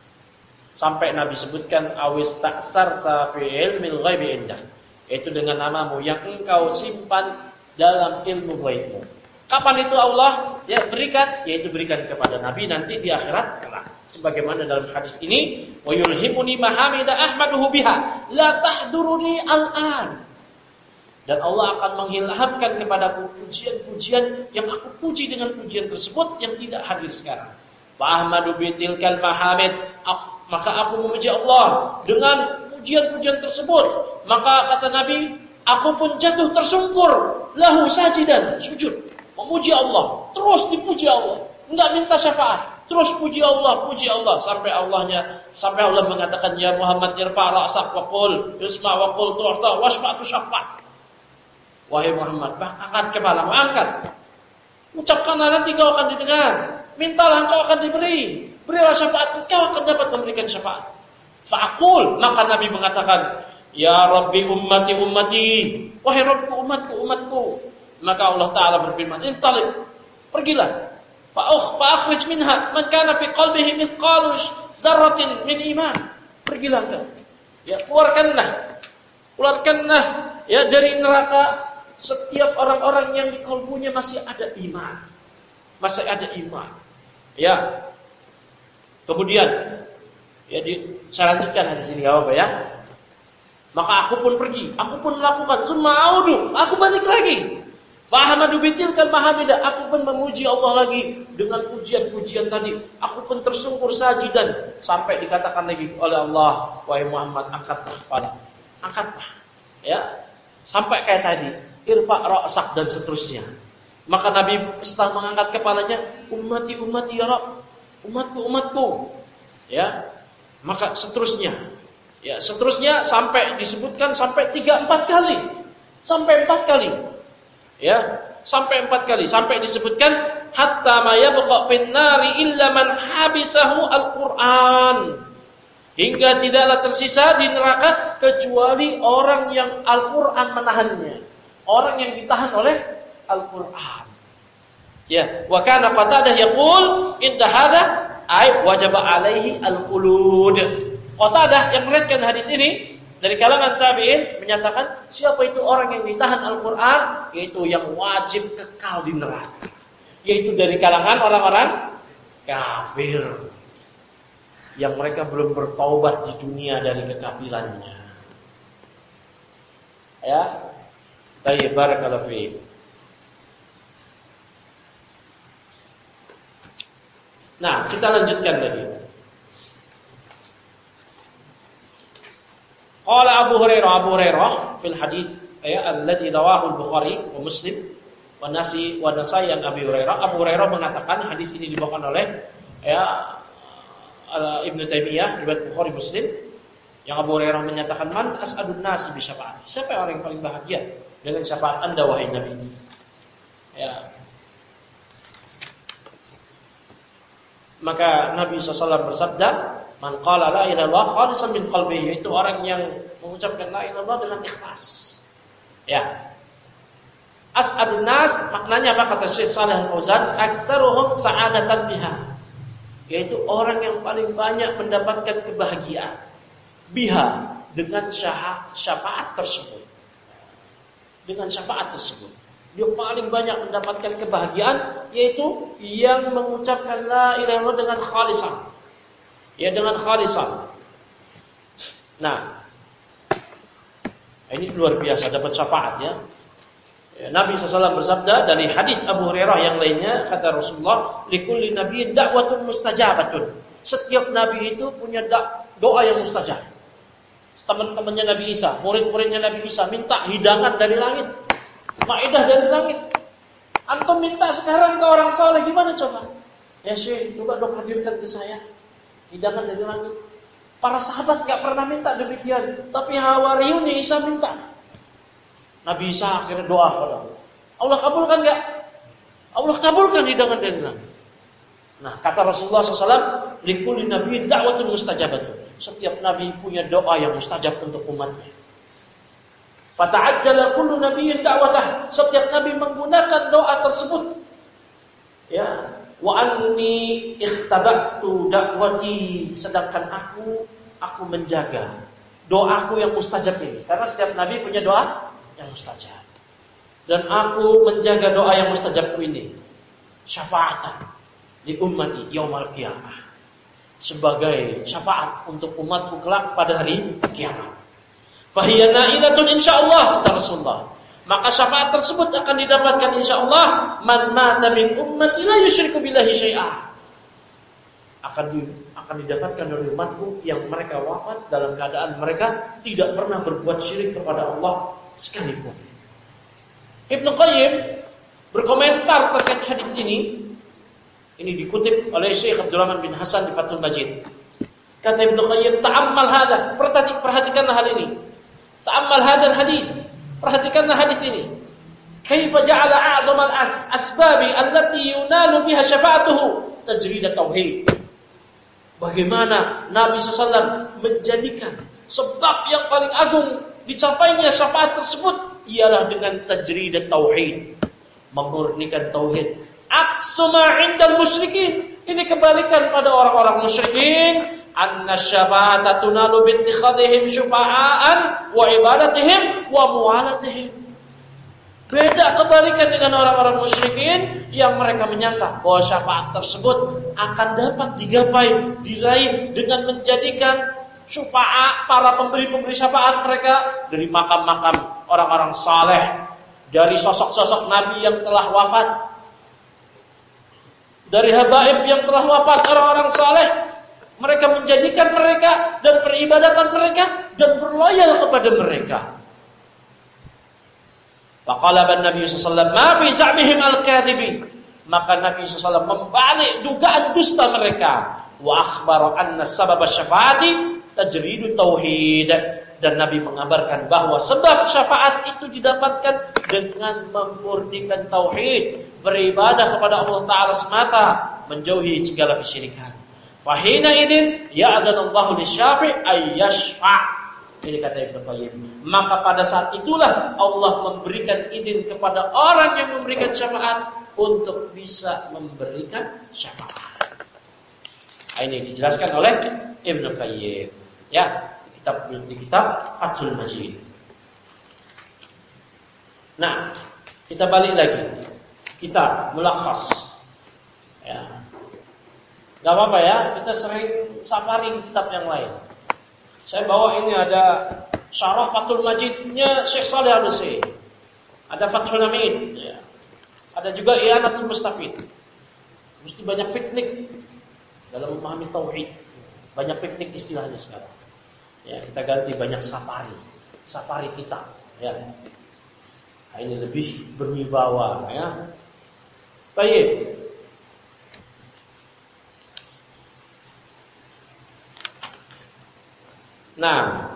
Sampai Nabi sebutkan awis ta'sarta fi ilmil ghaibi indak. Itu dengan namamu yang Engkau simpan dalam ilmu ghaibmu. Kapan itu Allah berikan? Yaitu berikan kepada Nabi nanti di akhirat kelak. Sebagaimana dalam hadis ini, wa yulhimuni mahamida ahmaduhu biha la tahduruni al-an. Dan Allah akan mengilhamkan kepadaku pujian-pujian yang aku puji dengan pujian tersebut yang tidak hadir sekarang. Fa ahmadu bitilkal mahamid, maka aku memuji Allah dengan pujian-pujian tersebut. Maka kata Nabi, aku pun jatuh tersungkur lahu sajidan, sujud memuji Allah, terus dipuji Allah, enggak minta syafaat. Terus puji Allah sampai Allah mengatakan ya Muhammad irfa' ra'sak wa qul yusma' wa qul tu'ta wasfa'tu syafa'. Wahai Muhammad, angkat kepalamu, angkat. Ucapkanlah nanti kau akan didengar. Mintalah engkau akan diberi. Berilah syafaat, engkau akan dapat memberikan syafaat. Fa'aqul, maka Nabi mengatakan, ya Rabbi ummati. Wahai Rabbku umatku. Maka Allah Ta'ala berfirman, intalik, pergilah. Fa'akhrij minha man kana fi qalbihi mithqalu dzarratin min iman. Pergilah engkau. Ya, keluarkanlah dari neraka setiap orang-orang yang di kalbunya masih ada iman. Ya. Kemudian saya lanjutkan di sini apa ya? Maka aku pun pergi, aku pun melakukan summa audu, aku balik lagi. Fahamadu bitilkal mahamidah, aku pun memuji Allah lagi dengan pujian-pujian tadi. Aku pun tersungkur sajidan sampai dikatakan lagi oleh Allah, wahai Muhammad, angkatlah kepala. Angkatlah. Ya. Sampai kayak tadi, irfa' ra'sak dan seterusnya. Maka Nabi setelah mengangkat kepalanya, ummati ya Rabb, umatku. Ya. Maka seterusnya. Ya, seterusnya sampai disebutkan sampai 3-4 kali. Sampai 4 kali. Ya, sampai 4 kali. Sampai disebutkan hatta ma yabqa fin nari illa man habisahu al-Qur'an. Hingga tidaklah tersisa di neraka kecuali orang yang Al-Qur'an menahannya. Orang yang ditahan oleh Al-Qur'an. Ya, wa kana Qatadah yaqul inda hadza ay wajaba alaihi al-khulud. Qatadah yang meriwayatkan hadis ini dari kalangan tabi'in menyatakan siapa itu orang yang ditahan Al-Qur'an, yaitu yang wajib kekal di neraka. Yaitu dari kalangan orang-orang kafir yang mereka belum bertaubat di dunia dari kekafirannya. Ya. Tayyib, barakallahu fiik. Nah, kita lanjutkan lagi. Qala Abu Hurairah fil hadis alladzi rawahu al-Bukhari wa Muslim wa Nasai an Abi Hurairah. Abu Hurairah mengatakan hadis ini dibawakan oleh Ibnu Taimiyah riwayat Bukhari Muslim, yang Abu Hurairah menyatakan, man as'adun nasi bi syafaati. Siapa orang yang paling bahagia dengan syafaat Anda wahai Nabi? Ya. Maka Nabi SAW bersabda, man qala la ilaha illallah khalisan min qalbihi, itu orang yang mengucapkan la ilaha illallah dengan ikhlas. Ya. As'adun nas maknanya apa kata Syekh Shalih Al-Fauzan? Aktsaruhum sa'adatan biha. Yaitu orang yang paling banyak mendapatkan kebahagiaan biha, dengan syafaat tersebut. Dengan syafaat tersebut dia paling banyak mendapatkan kebahagiaan, yaitu yang mengucapkan la ilaha illallah dengan khalisan. Ya, dengan khalisan. Nah, ini luar biasa dapat syafaat ya. Nabi SAW bersabda dari hadis Abu Hurairah yang lainnya, kata Rasulullah, likulli nabiyyin da'watun mustajabatun. Setiap nabi itu punya doa yang mustajab. Teman-temannya Nabi Isa, murid-muridnya Nabi Isa minta hidangan dari langit, maidah dari langit. Antum minta sekarang ke orang saleh gimana coba? Ya Syekh, coba dong hadirkan ke saya hidangan dari langit. Para sahabat enggak pernah minta demikian, tapi Hawariyun Isa minta. Nabi Isa akhirnya doa kepada Allah. Allah kabulkan enggak? Allah kabulkan hidangan dari langit. Nah, kata Rasulullah SAW, likulli nabiyyin da'watun mustajabatun. Setiap nabi punya doa yang mustajab untuk umatnya. Fata'ajjala kullu nabiyyin da'watah. Setiap nabi menggunakan doa tersebut. Ya, wa anni ikhtabatu da'wati, sedangkan aku menjaga doaku yang mustajab ini. Karena setiap nabi punya doa yang mustajab. Dan aku menjaga doa yang mustajabku ini syafaatan di ummati yaumal qiyamah, sebagai syafaat untuk umatku kelak pada hari kiamat. Fahiya na'ilatun insyaallah, kata Rasulullah. Maka syafaat tersebut akan didapatkan insyaallah man mata min ummati la yusyriku billahi syai'a. Akan didapatkan dari umatku yang mereka wafat dalam keadaan mereka tidak pernah berbuat syirik kepada Allah sekalipun. Ibnu Qayyim berkomentar terkait hadis ini. Ini dikutip oleh Syekh Abdurrahman bin Hasan di Fathul Majid. Kata Ibnu Qayyim, ta'ammal hadha, perhatikanlah hal ini. Ta'ammal hadzal hadis, perhatikanlah hadis ini. Kaifa ja'ala a'dhamal asbabi allati yunalu biha syafa'atuhu tajrid tauhid. Bagaimana Nabi SAW menjadikan sebab yang paling agung dicapainya syafaat tersebut ialah dengan tajrid tauhid, memurnikan tauhid. Aksuma indal musyrikin, ini kebalikan pada orang-orang musyrikin. Anna syafa'ata tunalu bittikhadhihim syufa'an wa ibadatihim wa muwalatihim. Beda kebalikan dengan orang-orang musyrikin yang mereka menyangka bahwa syafaat tersebut akan dapat digapai, diraih dengan menjadikan syufa'a, para pemberi-pemberi syafaat mereka dari makam-makam orang-orang saleh, dari sosok-sosok nabi yang telah wafat, dari habaib yang telah wafat orang-orang saleh. Mereka menjadikan mereka dan peribadatan mereka dan berloyal kepada mereka. Faqala Nabi sallallahu alaihi wasallam ma fi za'mihim al-kadhibi. Maka Nabi sallallahu alaihi wasallam membalik dugaan dusta mereka. Wa akhbara anna sabab syafaati tajridu tauhid. Dan Nabi mengabarkan bahwa sebab syafaat itu didapatkan dengan memurnikan tauhid, beribadah kepada Allah Ta'ala semata, menjauhi segala kesyirikan. Fahina idin ya'adhanallahu lisyafi' ayyashfa'. Ini kata Ibnu Qayyim. Maka pada saat itulah Allah memberikan izin kepada orang yang memberikan syafaat untuk bisa memberikan syafaat. Ini dijelaskan oleh Ibnu Qayyim. Ya, di kitab Fathul Majid. Nah, kita balik lagi. Kita mulakhas. Ya. Gak apa-apa ya, kita sering safari kitab yang lain. Saya bawa ini ada Syarah Fathul Majidnya Syekh Shalih Al-Utsaimin. Ada Fathul Hamid, ya. Ada juga I'anatul Mustafid. Mesti banyak piknik dalam memahami tauhid. Banyak piknik istilahnya sekarang. Ya, kita ganti banyak safari. Safari kita. Ya. Ini lebih berwibawa ya. Baik. Nah,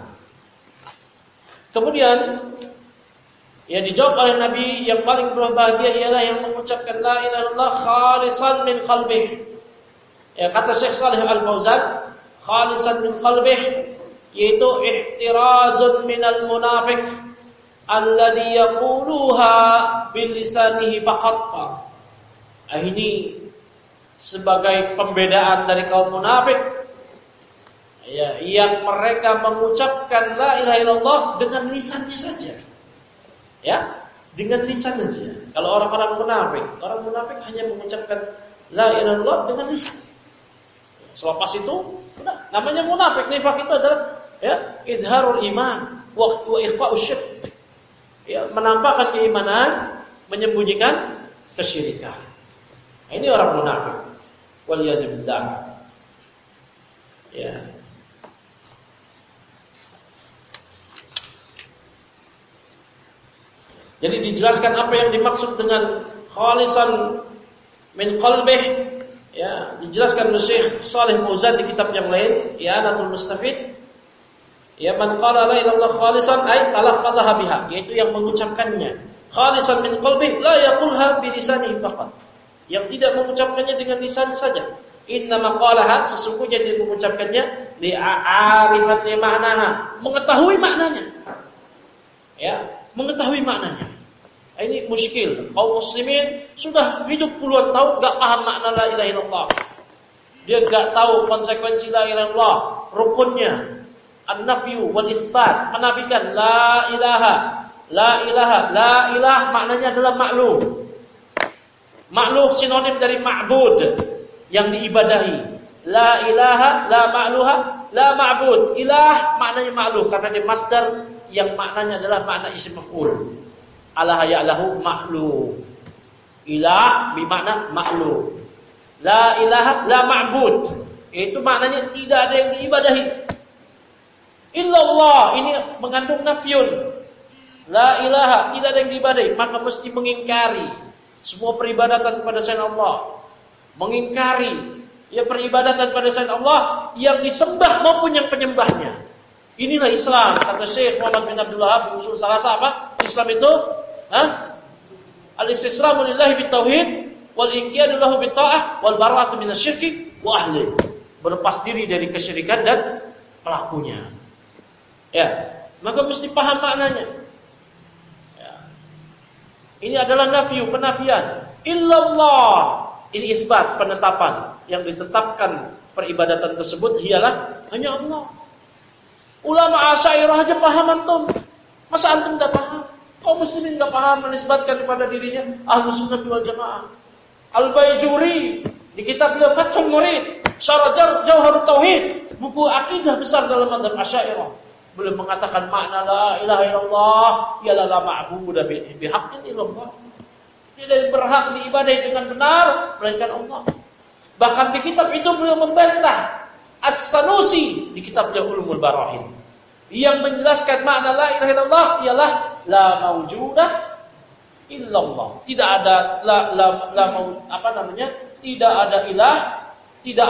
kemudian ya dijawab oleh Nabi, yang paling berbahagia ialah yang mengucapkan la ilaha illallah khalisan min qalbih. Ya, kata Syekh Shalih Al Fauzan, khalisan min qalbih yaitu ihtirazun minal munafiq alladhi yaquluha bil lisanihi faqat. Ini sebagai pembedaan dari kaum munafik, ya, yang mereka mengucapkan la ilaha illallah dengan lisannya saja. Ya, dengan lisan saja. Kalau orang munafik hanya mengucapkan la ilaha illallah dengan lisan. Selepas itu, udah, namanya munafik. Nifaq itu adalah ya, idharul iman wa ikhfa'us syirk. Ya, menampakkan keimanan, menyembunyikan kesyirikan. Nah, ini orang munafik. Waliyadzubillah. Ya. Jadi dijelaskan apa yang dimaksud dengan khalisan min qalbih. Ya, dijelaskan oleh Syekh Shalih Fauzan di kitab yang lain, I'anatul Mustafid. Ya, man qala la ilaha illallah khalisan ay talaffadha biha, yaitu yang mengucapkannya khalisan min qalbih la yaqulha bi lisanihi faqat. Yang tidak mengucapkannya dengan lisan saja. Inna maqalaha, sesungguhnya dia mengucapkannya li'arifat li ma'naha, mengetahui maknanya. Ya, mengetahui maknanya. Ini muskil. Kaum muslimin sudah hidup puluhan tahun enggak paham makna la ilaha illallah. Dia enggak tahu konsekuensi la ilaha illallah, rukunnya, an-nafyu wal isbat, menafikan la ilaha. La ilaha, la ilah maknanya adalah makhluk. Makhluk sinonim dari ma'bud, yang diibadahi. La ilaha, la ma'luha, la ma'bud. Ilah maknanya makhluk karena dia masdar yang maknanya adalah makna isim maf'ul. Allah ya'lahu ma'luk. Ilah bermakna makhluk. La ilaha la ma'bud. Itu maknanya tidak ada yang diibadahi. Illallah, ini mengandung nafyun. La ilaha, tidak ada yang diibadahi, maka mesti mengingkari semua peribadatan kepada selain Allah. Mengingkari ya peribadatan pada selain Allah yang disembah maupun yang penyembahnya. Inilah Islam, kata Syekh Muhammad bin Abdul Wahab, usul salasa apa? Islam itu al-istislamu lillahi bitauhid wal inqiyadu lahu bitta'ah wal bara'atu minasyirki wa ahli. Berlepas diri dari kesyirikan dan pelakunya. Ya, maka mesti paham maknanya. Ya. Ini adalah nafyu, penafian. Illallah, ini isbat, penetapan. Yang ditetapkan peribadatan tersebut ialah hanya Allah. Ulama Asy'ariyah aja paham antum. Masa antum enggak paham? Kaum muslimin enggak paham menisbatkan kepada dirinya Ahlus Sunnah wal Jamaah. Al-Baijuri di kitab beliau Fathul Murid, Syarah Jauharut Tauhid, buku akidah besar dalam mazhab Asy'ariyah. Beliau mengatakan makna la ilaha illallah ialah la ma'budu bihaqqin illallah. Tidak berhak diibadahi dengan benar melainkan Allah. Bahkan di kitab itu beliau membantah As-Sanusi di kitab beliau Ulumul Barahin yang menjelaskan makna la ilaha illallah ialah la maujudah illallah. Tidak ada tidak ada ilah, tidak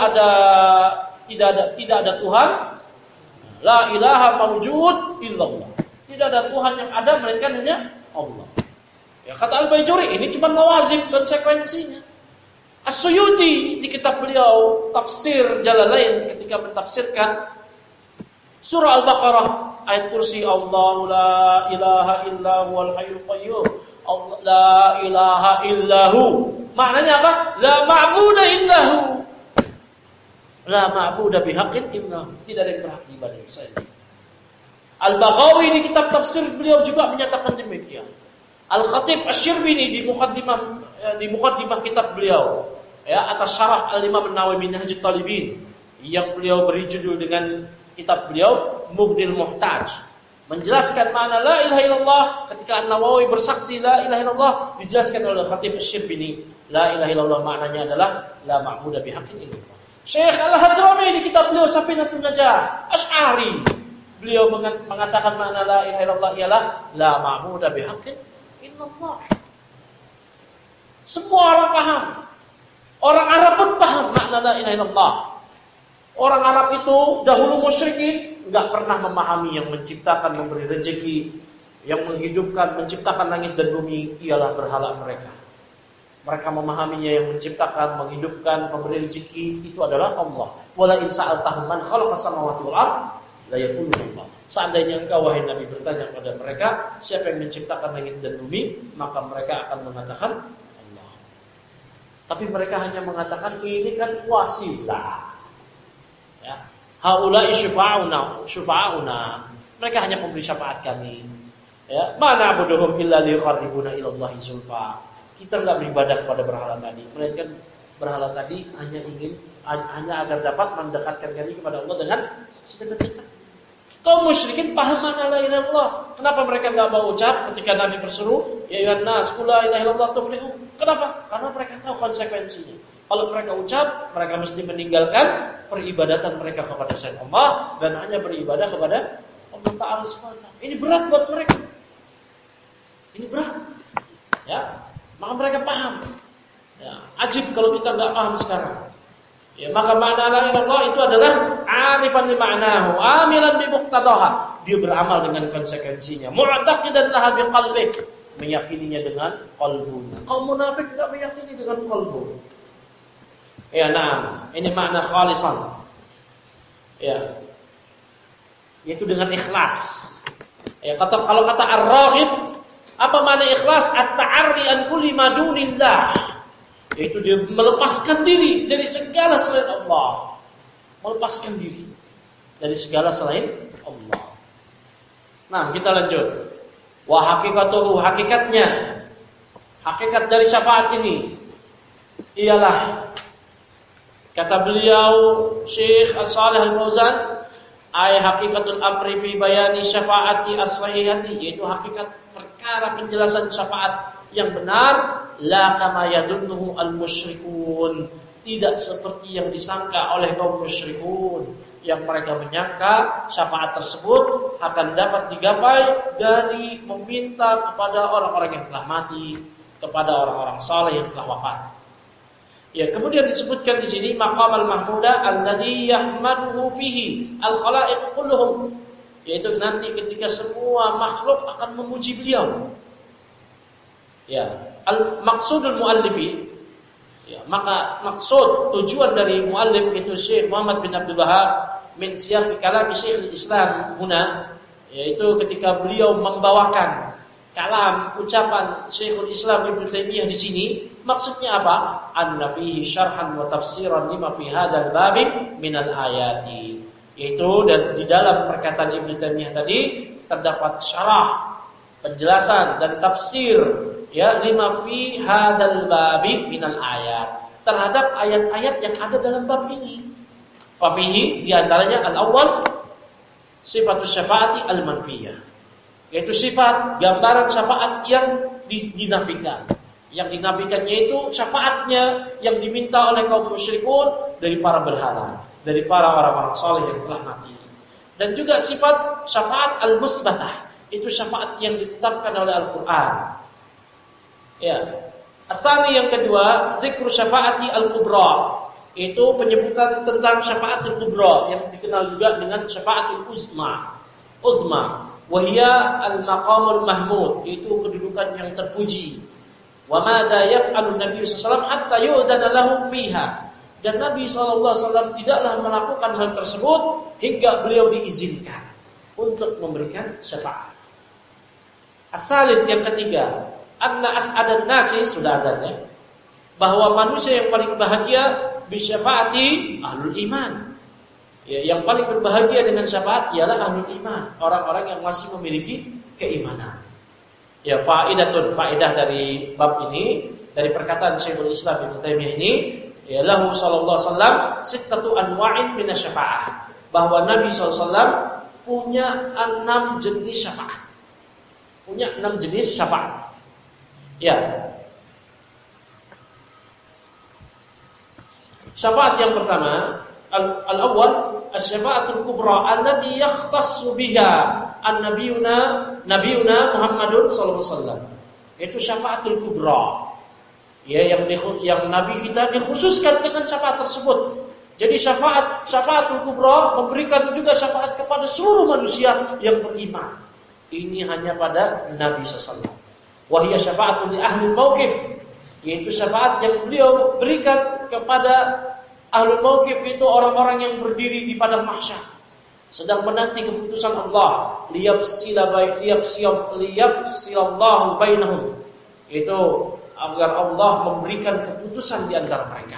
ada Tuhan. La ilaha maujud illallah. Tidak ada Tuhan yang ada melainkan hanya Allah. Ya, kata Al-Baijuri, ini cuma lawazim konsekuensinya. As-Suyuti di kitab beliau Tafsir Jalalain ketika mentafsirkan surah Al-Baqarah ayat kursi Allahu la ilaha illa huwal hayyul qayyum. La ilaha illahu. Maknanya apa? La ma'budu illahu. La ma'budu bihaqqin illahu. Tidak ada yang berhak diibadahi selain Al-Baghawi di kitab tafsir beliau juga menyatakan demikian. Al-Khatib Asy-Syirbini di muqaddimah kitab beliau ya atas syarah Al-Imam An-Nawawi Minhajut Talibin yang beliau beri judul dengan kitab beliau Mughnil Muhtaj, menjelaskan makna la ilaha illallah. Ketika An-Nawawi bersaksi la ilaha illallah, dijelaskan oleh Khatib Asy-Syirbini la ilaha illallah maknanya adalah la ma'budu bihaqqin illallah. Syekh Al-Hadrami di kitab beliau Safinatun Najah Asy'ari beliau mengatakan makna la ilaha illallah ialah la ma'budu bihaqqin illallah. Semua orang paham. Orang Arab pun paham makna la ilaha illallah. Orang Arab itu dahulu musyrikin enggak pernah memahami yang menciptakan, memberi rezeki, yang menghidupkan, menciptakan langit dan bumi ialah berhala mereka. Mereka memahaminya yang menciptakan, menghidupkan, memberi rezeki itu adalah Allah. Wala in sa'altahum man khalaqas samawati wal ard la yaquluna Allah. Seandainya engkau wahai Nabi bertanya kepada mereka, siapa yang menciptakan langit dan bumi, maka mereka akan mengatakan Allah. Tapi mereka hanya mengatakan ini kan wasilah. Ya. Haula'i syufa'una. Mereka hanya pemberi syafaat kami. Ya, mana bodohum illa liqarribuna ila Allah zulfa. Kita enggak beribadah kepada berhala tadi, melainkan berhala tadi hanya agar dapat mendekatkan kami kepada Allah dengan sedekat-dekat. Kaum musyrikin paham makna la ilaha illallah. Kenapa mereka enggak mau ucap ketika Nabi berseru, ya ayyuhan nas, qul la ilaha illallah tuflihu? Kenapa? Karena mereka tahu konsekuensinya. Kalau mereka ucap, mereka mesti meninggalkan peribadatan mereka kepada selain Allah dan hanya beribadah kepada Allah Ta'ala SWT. Ini berat buat mereka. Ini berat. Ya, maka mereka paham. Ya, ajib kalau kita enggak paham sekarang. Ya, maka makna la ilaha illallah itu adalah arifan li ma'nahu, amilan bi muqtadaha. Dia beramal dengan konsekuensinya. Mu'taqidan laha bi qalbik, meyakininya dengan qalbu. Kaum munafik enggak meyakini dengan qalbu. Ya, nah, ini makna khalisan. Ya. Yaitu dengan ikhlas. Ya, kalau kata ar-raghib, apa makna ikhlas? At-ta'arri an kulli ma dunillah. Yaitu dia melepaskan diri dari segala selain Allah. Melepaskan diri dari segala selain Allah. Nah, kita lanjut. Wa haqiqatuhu, hakikatnya. Hakikat dari syafaat ini ialah, kata beliau Syekh As-Shalih Al-Fauzan, ay hakikatul amri fi bayani syafaati as-sahihati, yaitu hakikat perkara penjelasan syafaat yang benar, la kama yadunnuhu al-musyrikun, tidak seperti yang disangka oleh kaum musyrikun, yang mereka menyangka syafaat tersebut akan dapat digapai dari meminta kepada orang-orang yang telah mati, kepada orang-orang saleh yang telah wafat. Ya, kemudian disebutkan di sini maqam al-mahmuda alladhi yahmaduhu fihi al-khalaiq kulluhum, yaitu nanti ketika semua makhluk akan memuji beliau. Ya, al-maqsudul muallifi, ya, maka maksud tujuan dari muallif itu Syekh Muhammad bin Abdul Wahhab min siyaq kalam Syekh Islam huna, yaitu ketika beliau membawakan kalam ucapan Syekhul Islam Ibnu Taimiyah di sini, maksudnya apa? Anna fihi syarhan wa tafsiran lima fi hadzal babi minal ayati. Yaitu dan di dalam perkataan Ibnu Taimiyah tadi terdapat syarah, penjelasan dan tafsir, ya, lima fi hadzal babi minal ayat, terhadap ayat-ayat yang ada dalam bab ini. Fa fihi di antaranya al-awwal sifatus syafaati al-manfiyah, yaitu sifat gambaran syafaat yang dinafikan. Yang dinafikannya itu syafaatnya yang diminta oleh kaum musyrikun dari para berhala, dari para orang-orang saleh yang telah mati. Dan juga sifat syafaat al-musbatah, itu syafaat yang ditetapkan oleh Al-Qur'an. Ya. Asani yang kedua, zikru syafaati al-kubra, itu penyebutan tentang syafaatul kubra yang dikenal juga dengan syafaatul uzma. Wahia al-maqamul mahmud, itu kedudukan yang terpuji. Wa madza yaf'alu Nabi sallallahu alaihi wasallam hatta yu'dzana lahu fiha. Dan Nabi sallallahu alaihi wasallam tidaklah melakukan hal tersebut hingga beliau diizinkan untuk memberikan syafaat. As-salis yang ketiga, anna as'adan nasi, sudah adanya, bahwa manusia yang paling bahagia bi syafaati ahlul iman. Ya, yang paling berbahagia dengan syafaat ialah ahlul iman, orang-orang yang masih memiliki keimanan. Ya, faedah dari bab ini, dari perkataan Syekhul Islam Ibnu Taimiyah ini, ya, lahu sallallahu alaihi wasallam sittatu anwa'in min asy-syafa'ah, bahwa Nabi sallallahu alaihi wasallam punya 6 jenis syafaat. Punya 6 jenis syafaat. Ya. Syafaat yang pertama Al-awwal asy-syafa'atul kubra allati yakhtassu biha nabiyuna Muhammadun sallallahu alaihi wasallam. Itu syafaatul kubra. Ya, yang nabi kita dikhususkan dengan syafaat tersebut. Jadi syafaatul kubra memberikan juga syafaat kepada seluruh manusia yang beriman. Ini hanya pada Nabi sallallahu alaihi wasallam. Wa hiya syafaatul li ahli mauqif. Yaitu syafaat yang beliau berikan kepada ahlul mauqif, itu orang-orang yang berdiri di padang mahsyar sedang menanti keputusan Allah, liyafsilallahu bainahum, itu agar Allah memberikan keputusan di antara mereka.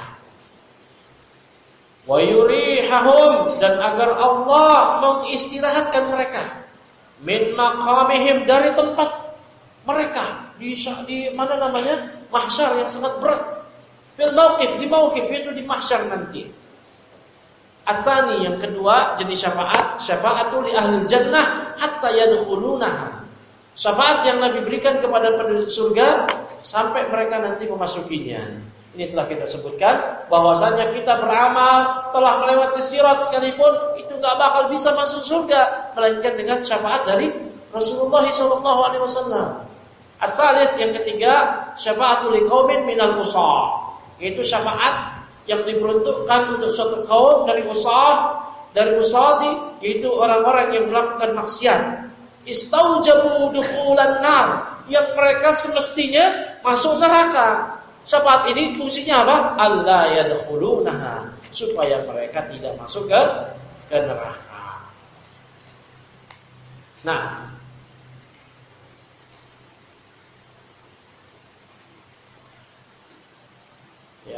Wa yurihahum, dan agar Allah mengistirahatkan mereka min maqamihim, dari tempat mereka di mana namanya mahsyar yang sangat berat. Fil mauqif, di mauqif itu di mahsyar nanti. Asani, yang kedua jenis syafaatul li ahli jannah hatta yadkhulunaha. Syafaat yang Nabi berikan kepada penduduk surga sampai mereka nanti memasukinya. Ini telah kita sebutkan bahwasanya kita beramal telah melewati sirat sekalipun itu enggak bakal bisa masuk surga melainkan dengan syafaat dari Rasulullah sallallahu alaihi wasallam. Asalis, yang ketiga, syafaatul liqaumin minal usah. Itu syafaat yang diperuntukkan untuk suatu kaum dari usati, yaitu orang-orang yang melakukan maksiat. Istaujabu dukhulan nar, yang mereka semestinya masuk neraka. Syafaat ini fungsinya apa? Allah yadkhulunaha, supaya mereka tidak masuk ke neraka. Nah, ya.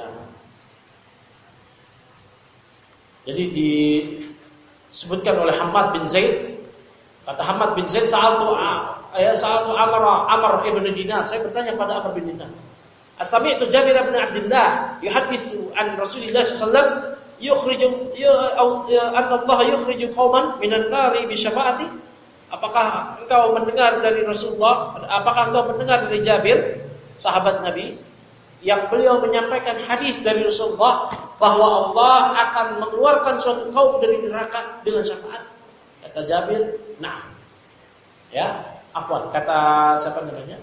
Jadi disebutkan oleh Hammad bin Zaid, kata Hammad bin Zaid, sa'altu Amr ibn Dinar, saya bertanya pada Amr bin Dinar, asami'tu Jabir bin Abdullah yuhadditsu an Rasulillah sallallahu alaihi wasallam anna Allah yukhriju qauman minan nari bi syafaati. Apakah engkau mendengar dari Rasulullah, apakah engkau mendengar dari Jabir, sahabat Nabi, yang beliau menyampaikan hadis dari Rasulullah bahwa Allah akan mengeluarkan suatu kaum dari neraka dengan syafaat? Kata Jabir, nah. Ya, afwan, kata siapa namanya?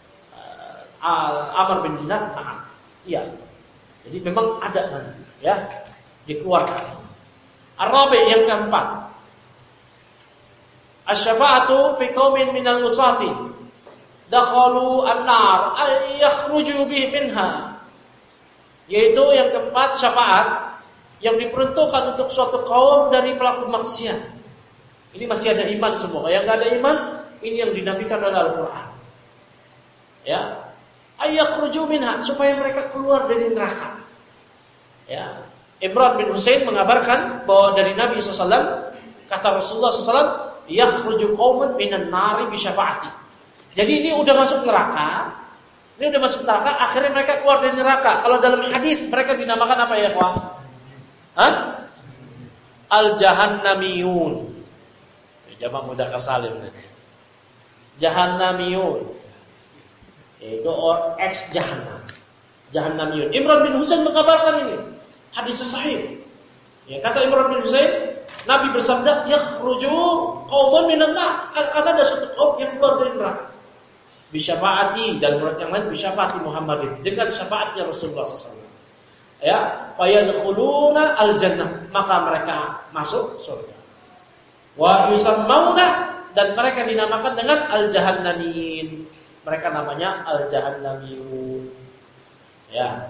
Amr bin Dinar, nah. Iya. Jadi memang ada nanti, ya, dikeluarkan. Ar-rabi', yang keempat, asy-syafa'atu fi qaumin minal usati dakhalu an-nar ay yakhruju bih minha. Yaitu yang keempat, syafaat yang diperuntukkan untuk suatu kaum dari pelaku maksiat. Ini masih ada iman semua. Yang enggak ada iman, ini yang dinafikan oleh Al-Qur'an. Ya, ay yakhruju minha, supaya mereka keluar dari neraka. Ya, Imran bin Husain mengabarkan bahwa dari Nabi SAW, kata Rasulullah SAW, yakhruju qaumun minan nari bi syafaati. Jadi ini udah masuk neraka. Akhirnya mereka keluar dari neraka. Kalau dalam hadis mereka dinamakan apa ya, kawan? Al-jahannamiyun. Jamak mudzakkar salim. Jahannamiyun. Itu ex jahannam. Jahannamiyun. Imran bin Husain mengabarkan ini. Hadis sahih. Ya, kata Imran bin Husain, Nabi bersabda, yakhruju qaumun minan nar. Akan ada suatu kaum yang keluar dari neraka. Bisyafaati, dan menurut yang lain bisyafaati Muhammadin, dengan syafaatnya Rasulullah SAW. Ya, fayadkhuluna al-jannah, maka mereka masuk surga. Wa yusammauna, dan mereka dinamakan dengan al-jahannamin. Mereka namanya al-jahannamiyun. Ya.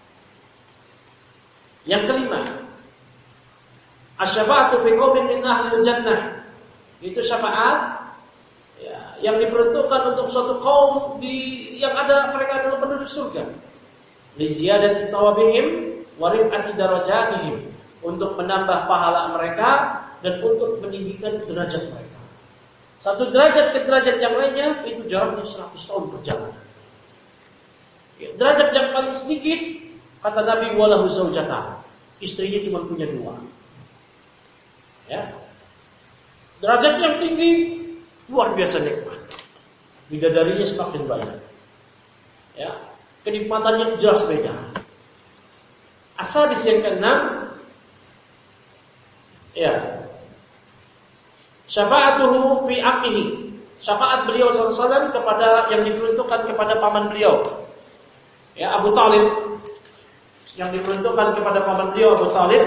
Yang kelima, asy-syafa'atu fi qaumin min ahli jannah. Itu syafaat, ya, yang diperuntukkan untuk suatu kaum yang ada mereka adalah penduduk surga. Li ziyadati thawabihim wa rif'ati darajatihim, untuk menambah pahala mereka dan untuk meninggikan derajat mereka. Satu derajat ke derajat yang lainnya itu jaraknya 100 tahun perjalanan. Ya, derajat yang paling sedikit, kata Nabi, walahu zaujatan, istrinya cuma punya 2. Ya. Derajat yang tinggi, luar biasa nikmat. Bidadarinya semakin banyak. Ya, kenikmatannya jelas beda. As-sadis, yang keenam, Syafa'atuhu fi ammihi. Syafaat beliau sallallahu alaihi wasallam kepada yang diperuntukkan kepada paman beliau. Ya, Abu Thalib. Yang diperuntukkan kepada paman beliau Abu Thalib.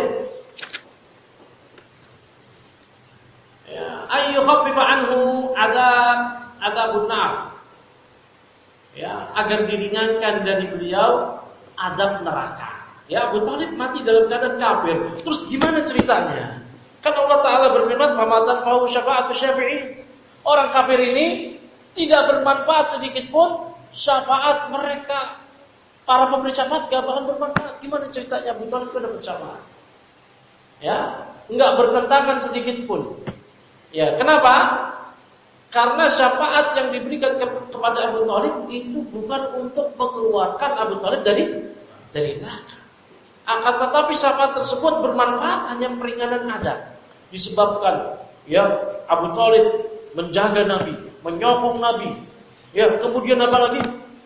Ya, ay yukhaffifa anhu adzabun nar. Ya, agar diringankan dari beliau azab neraka. Ya, Abu Thalib mati dalam keadaan kafir. Terus gimana ceritanya? Kan Allah Ta'ala berfirman, "Famatan fahu syafa'atu syafi'in." Orang kafir ini tidak bermanfaat sedikit pun syafaat mereka. Para pemberi syafaat gak bakal bermanfaat. Gimana ceritanya Abu Thalib itu dapat syafaat? Ya, enggak bertentangan sedikit pun. Ya, kenapa? Karena syafaat yang diberikan kepada Abu Thalib itu bukan untuk mengeluarkan Abu Thalib dari neraka. Akan tetapi syafaat tersebut bermanfaat hanya peringanan azab. Disebabkan ya Abu Thalib menjaga Nabi, menyokong Nabi. Ya, kemudian apa lagi?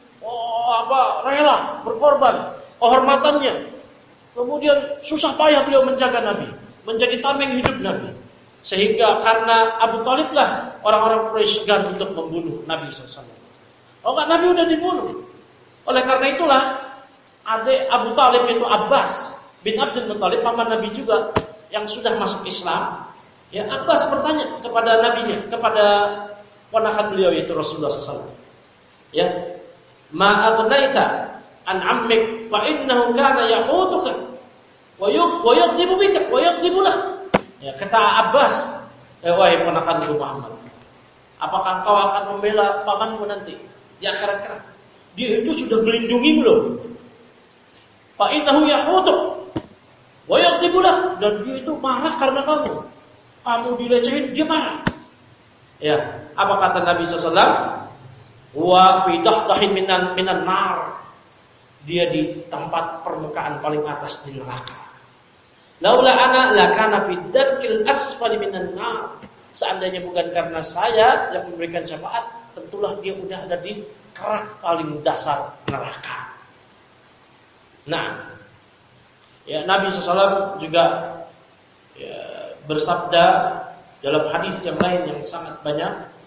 Rela berkorban kehormatannya. Kemudian susah payah beliau menjaga Nabi, menjadi tameng hidup Nabi. Sehingga karena Abu Thalib lah orang-orang Quraisy segan untuk membunuh Nabi SAW. Oh enggak, Nabi udah dibunuh. Oleh karena itulah adik Abu Thalib itu Abbas bin Abdul Muthalib, paman Nabi juga yang sudah masuk Islam. Ya, Abbas bertanya kepada nabinya, kepada ponakan beliau yaitu Rasulullah SAW. Ya, ma aghnaita an ammik fa innahu kana yaqutuka wa yuqdibu bika wa yuqdibu lah. Ya, kata Abbas, wahai ponakanku Muhammad, apakah engkau akan membela pamanmu nanti di akhirat kelak? Dia itu sudah melindungi belum? Fa innahu yaqutuk wa yuqdibu lah, dan dia itu marah karena kamu dilecehin, dia marah. Ya, apa kata Nabi SAW? Wa fi dahdahin minan nar. Dia di tempat permukaan paling atas di neraka. Laula ana lakana fi darkil asfali minan nar. Seandainya bukan karena saya yang memberikan syafaat, tentulah dia udah ada di kerak paling dasar neraka. Nah, ya Nabi SAW juga ya, bersabda dalam hadis yang lain yang sangat banyak.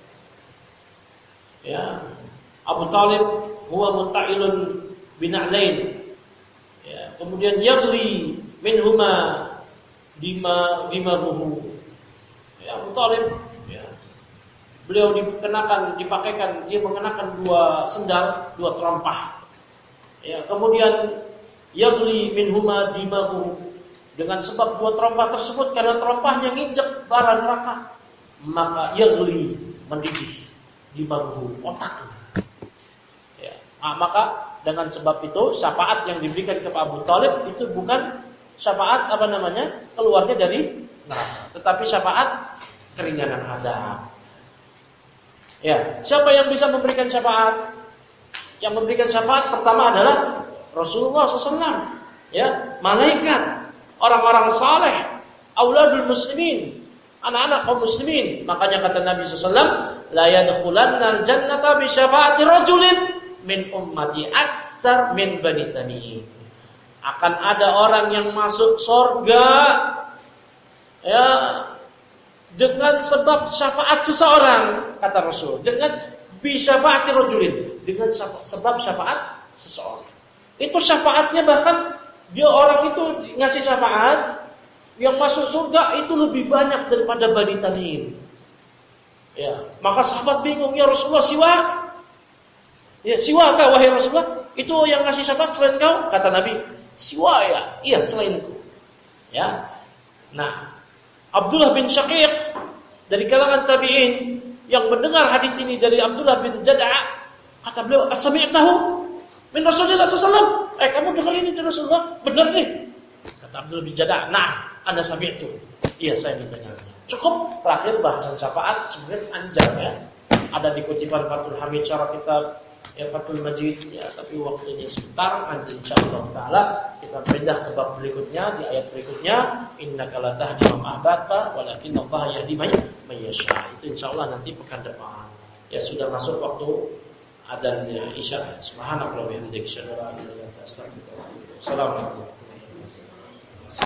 Ya, Abu Thalib huwa mutta'ilun bina'lain. Ya, kemudian yagli minhuma dimaruhu. Ya, Abu Thalib ya, beliau dipakaikan, dia mengenakan 2 sendal, 2 terompah. Ya, kemudian yagli minhuma dimaruhu, dengan sebab 2 terompah tersebut karena terompahnya nginjek bara neraka, maka yagli mendidih dimaruhu otaknya. Ya, maka dengan sebab itu syafaat yang diberikan kepada Abu Thalib itu bukan syafaat keluarnya dari neraka, tetapi syafaat keringanan azab. Ya, siapa yang bisa memberikan syafaat? Yang memberikan syafaat pertama adalah Rasulullah SAW. Ya, malaikat, orang-orang saleh, auladul muslimin, anak-anak kaum muslimin. Makanya kata Nabi SAW, la yadkhulannal jannata bi syafaati rajulin min ummati aksar min bani Tamim. Akan ada orang yang masuk surga ya dengan sebab syafaat seseorang, kata Rasul, dengan bi syafaati rajulin, dengan sebab syafaat seseorang. Itu syafaatnya bahkan dia orang itu ngasih syafaat yang masuk surga itu lebih banyak daripada Bani Tamim. Ya, maka sahabat bingung, ya Rasulullah, siwak? Ya, siwak wahai Rasulullah? Itu yang ngasih syafaat selain kau? Kata Nabi, siwak ya, iya selainku. Ya. Nah, Abdullah bin Syaqiq dari kalangan tabi'in yang mendengar hadis ini dari Abdullah bin Jad'a, kata beliau, "As-sami'tahu min Rasulillah sallallahu alaihi wasallam?" Kamu dengar ini dari Rasulullah? Benar nih. Kata Abdullah bin Jad'a, "Nah, ana sami'tu." Iya, saya mendengarnya. Cukup. Terakhir bahasan syafaat sebenarnya panjang ya. Ada di kutipan Fathul Hamid cara kitab ya Fathul Majid ya, tapi waktunya sebentar. Nanti insyaallah taala kita pindah ke bab berikutnya, di ayat berikutnya, innaka la tahdi man ahbabta walakinnallaha yahdi man yasha. Itu insyaallah nanti pekan depan. Ya, sudah masuk waktu adzan Isya. Subhanallah wa bihamdihi asyhadu an la ilaha illa anta astaghfiruka wa atubu ilaik. Assalamualaikum.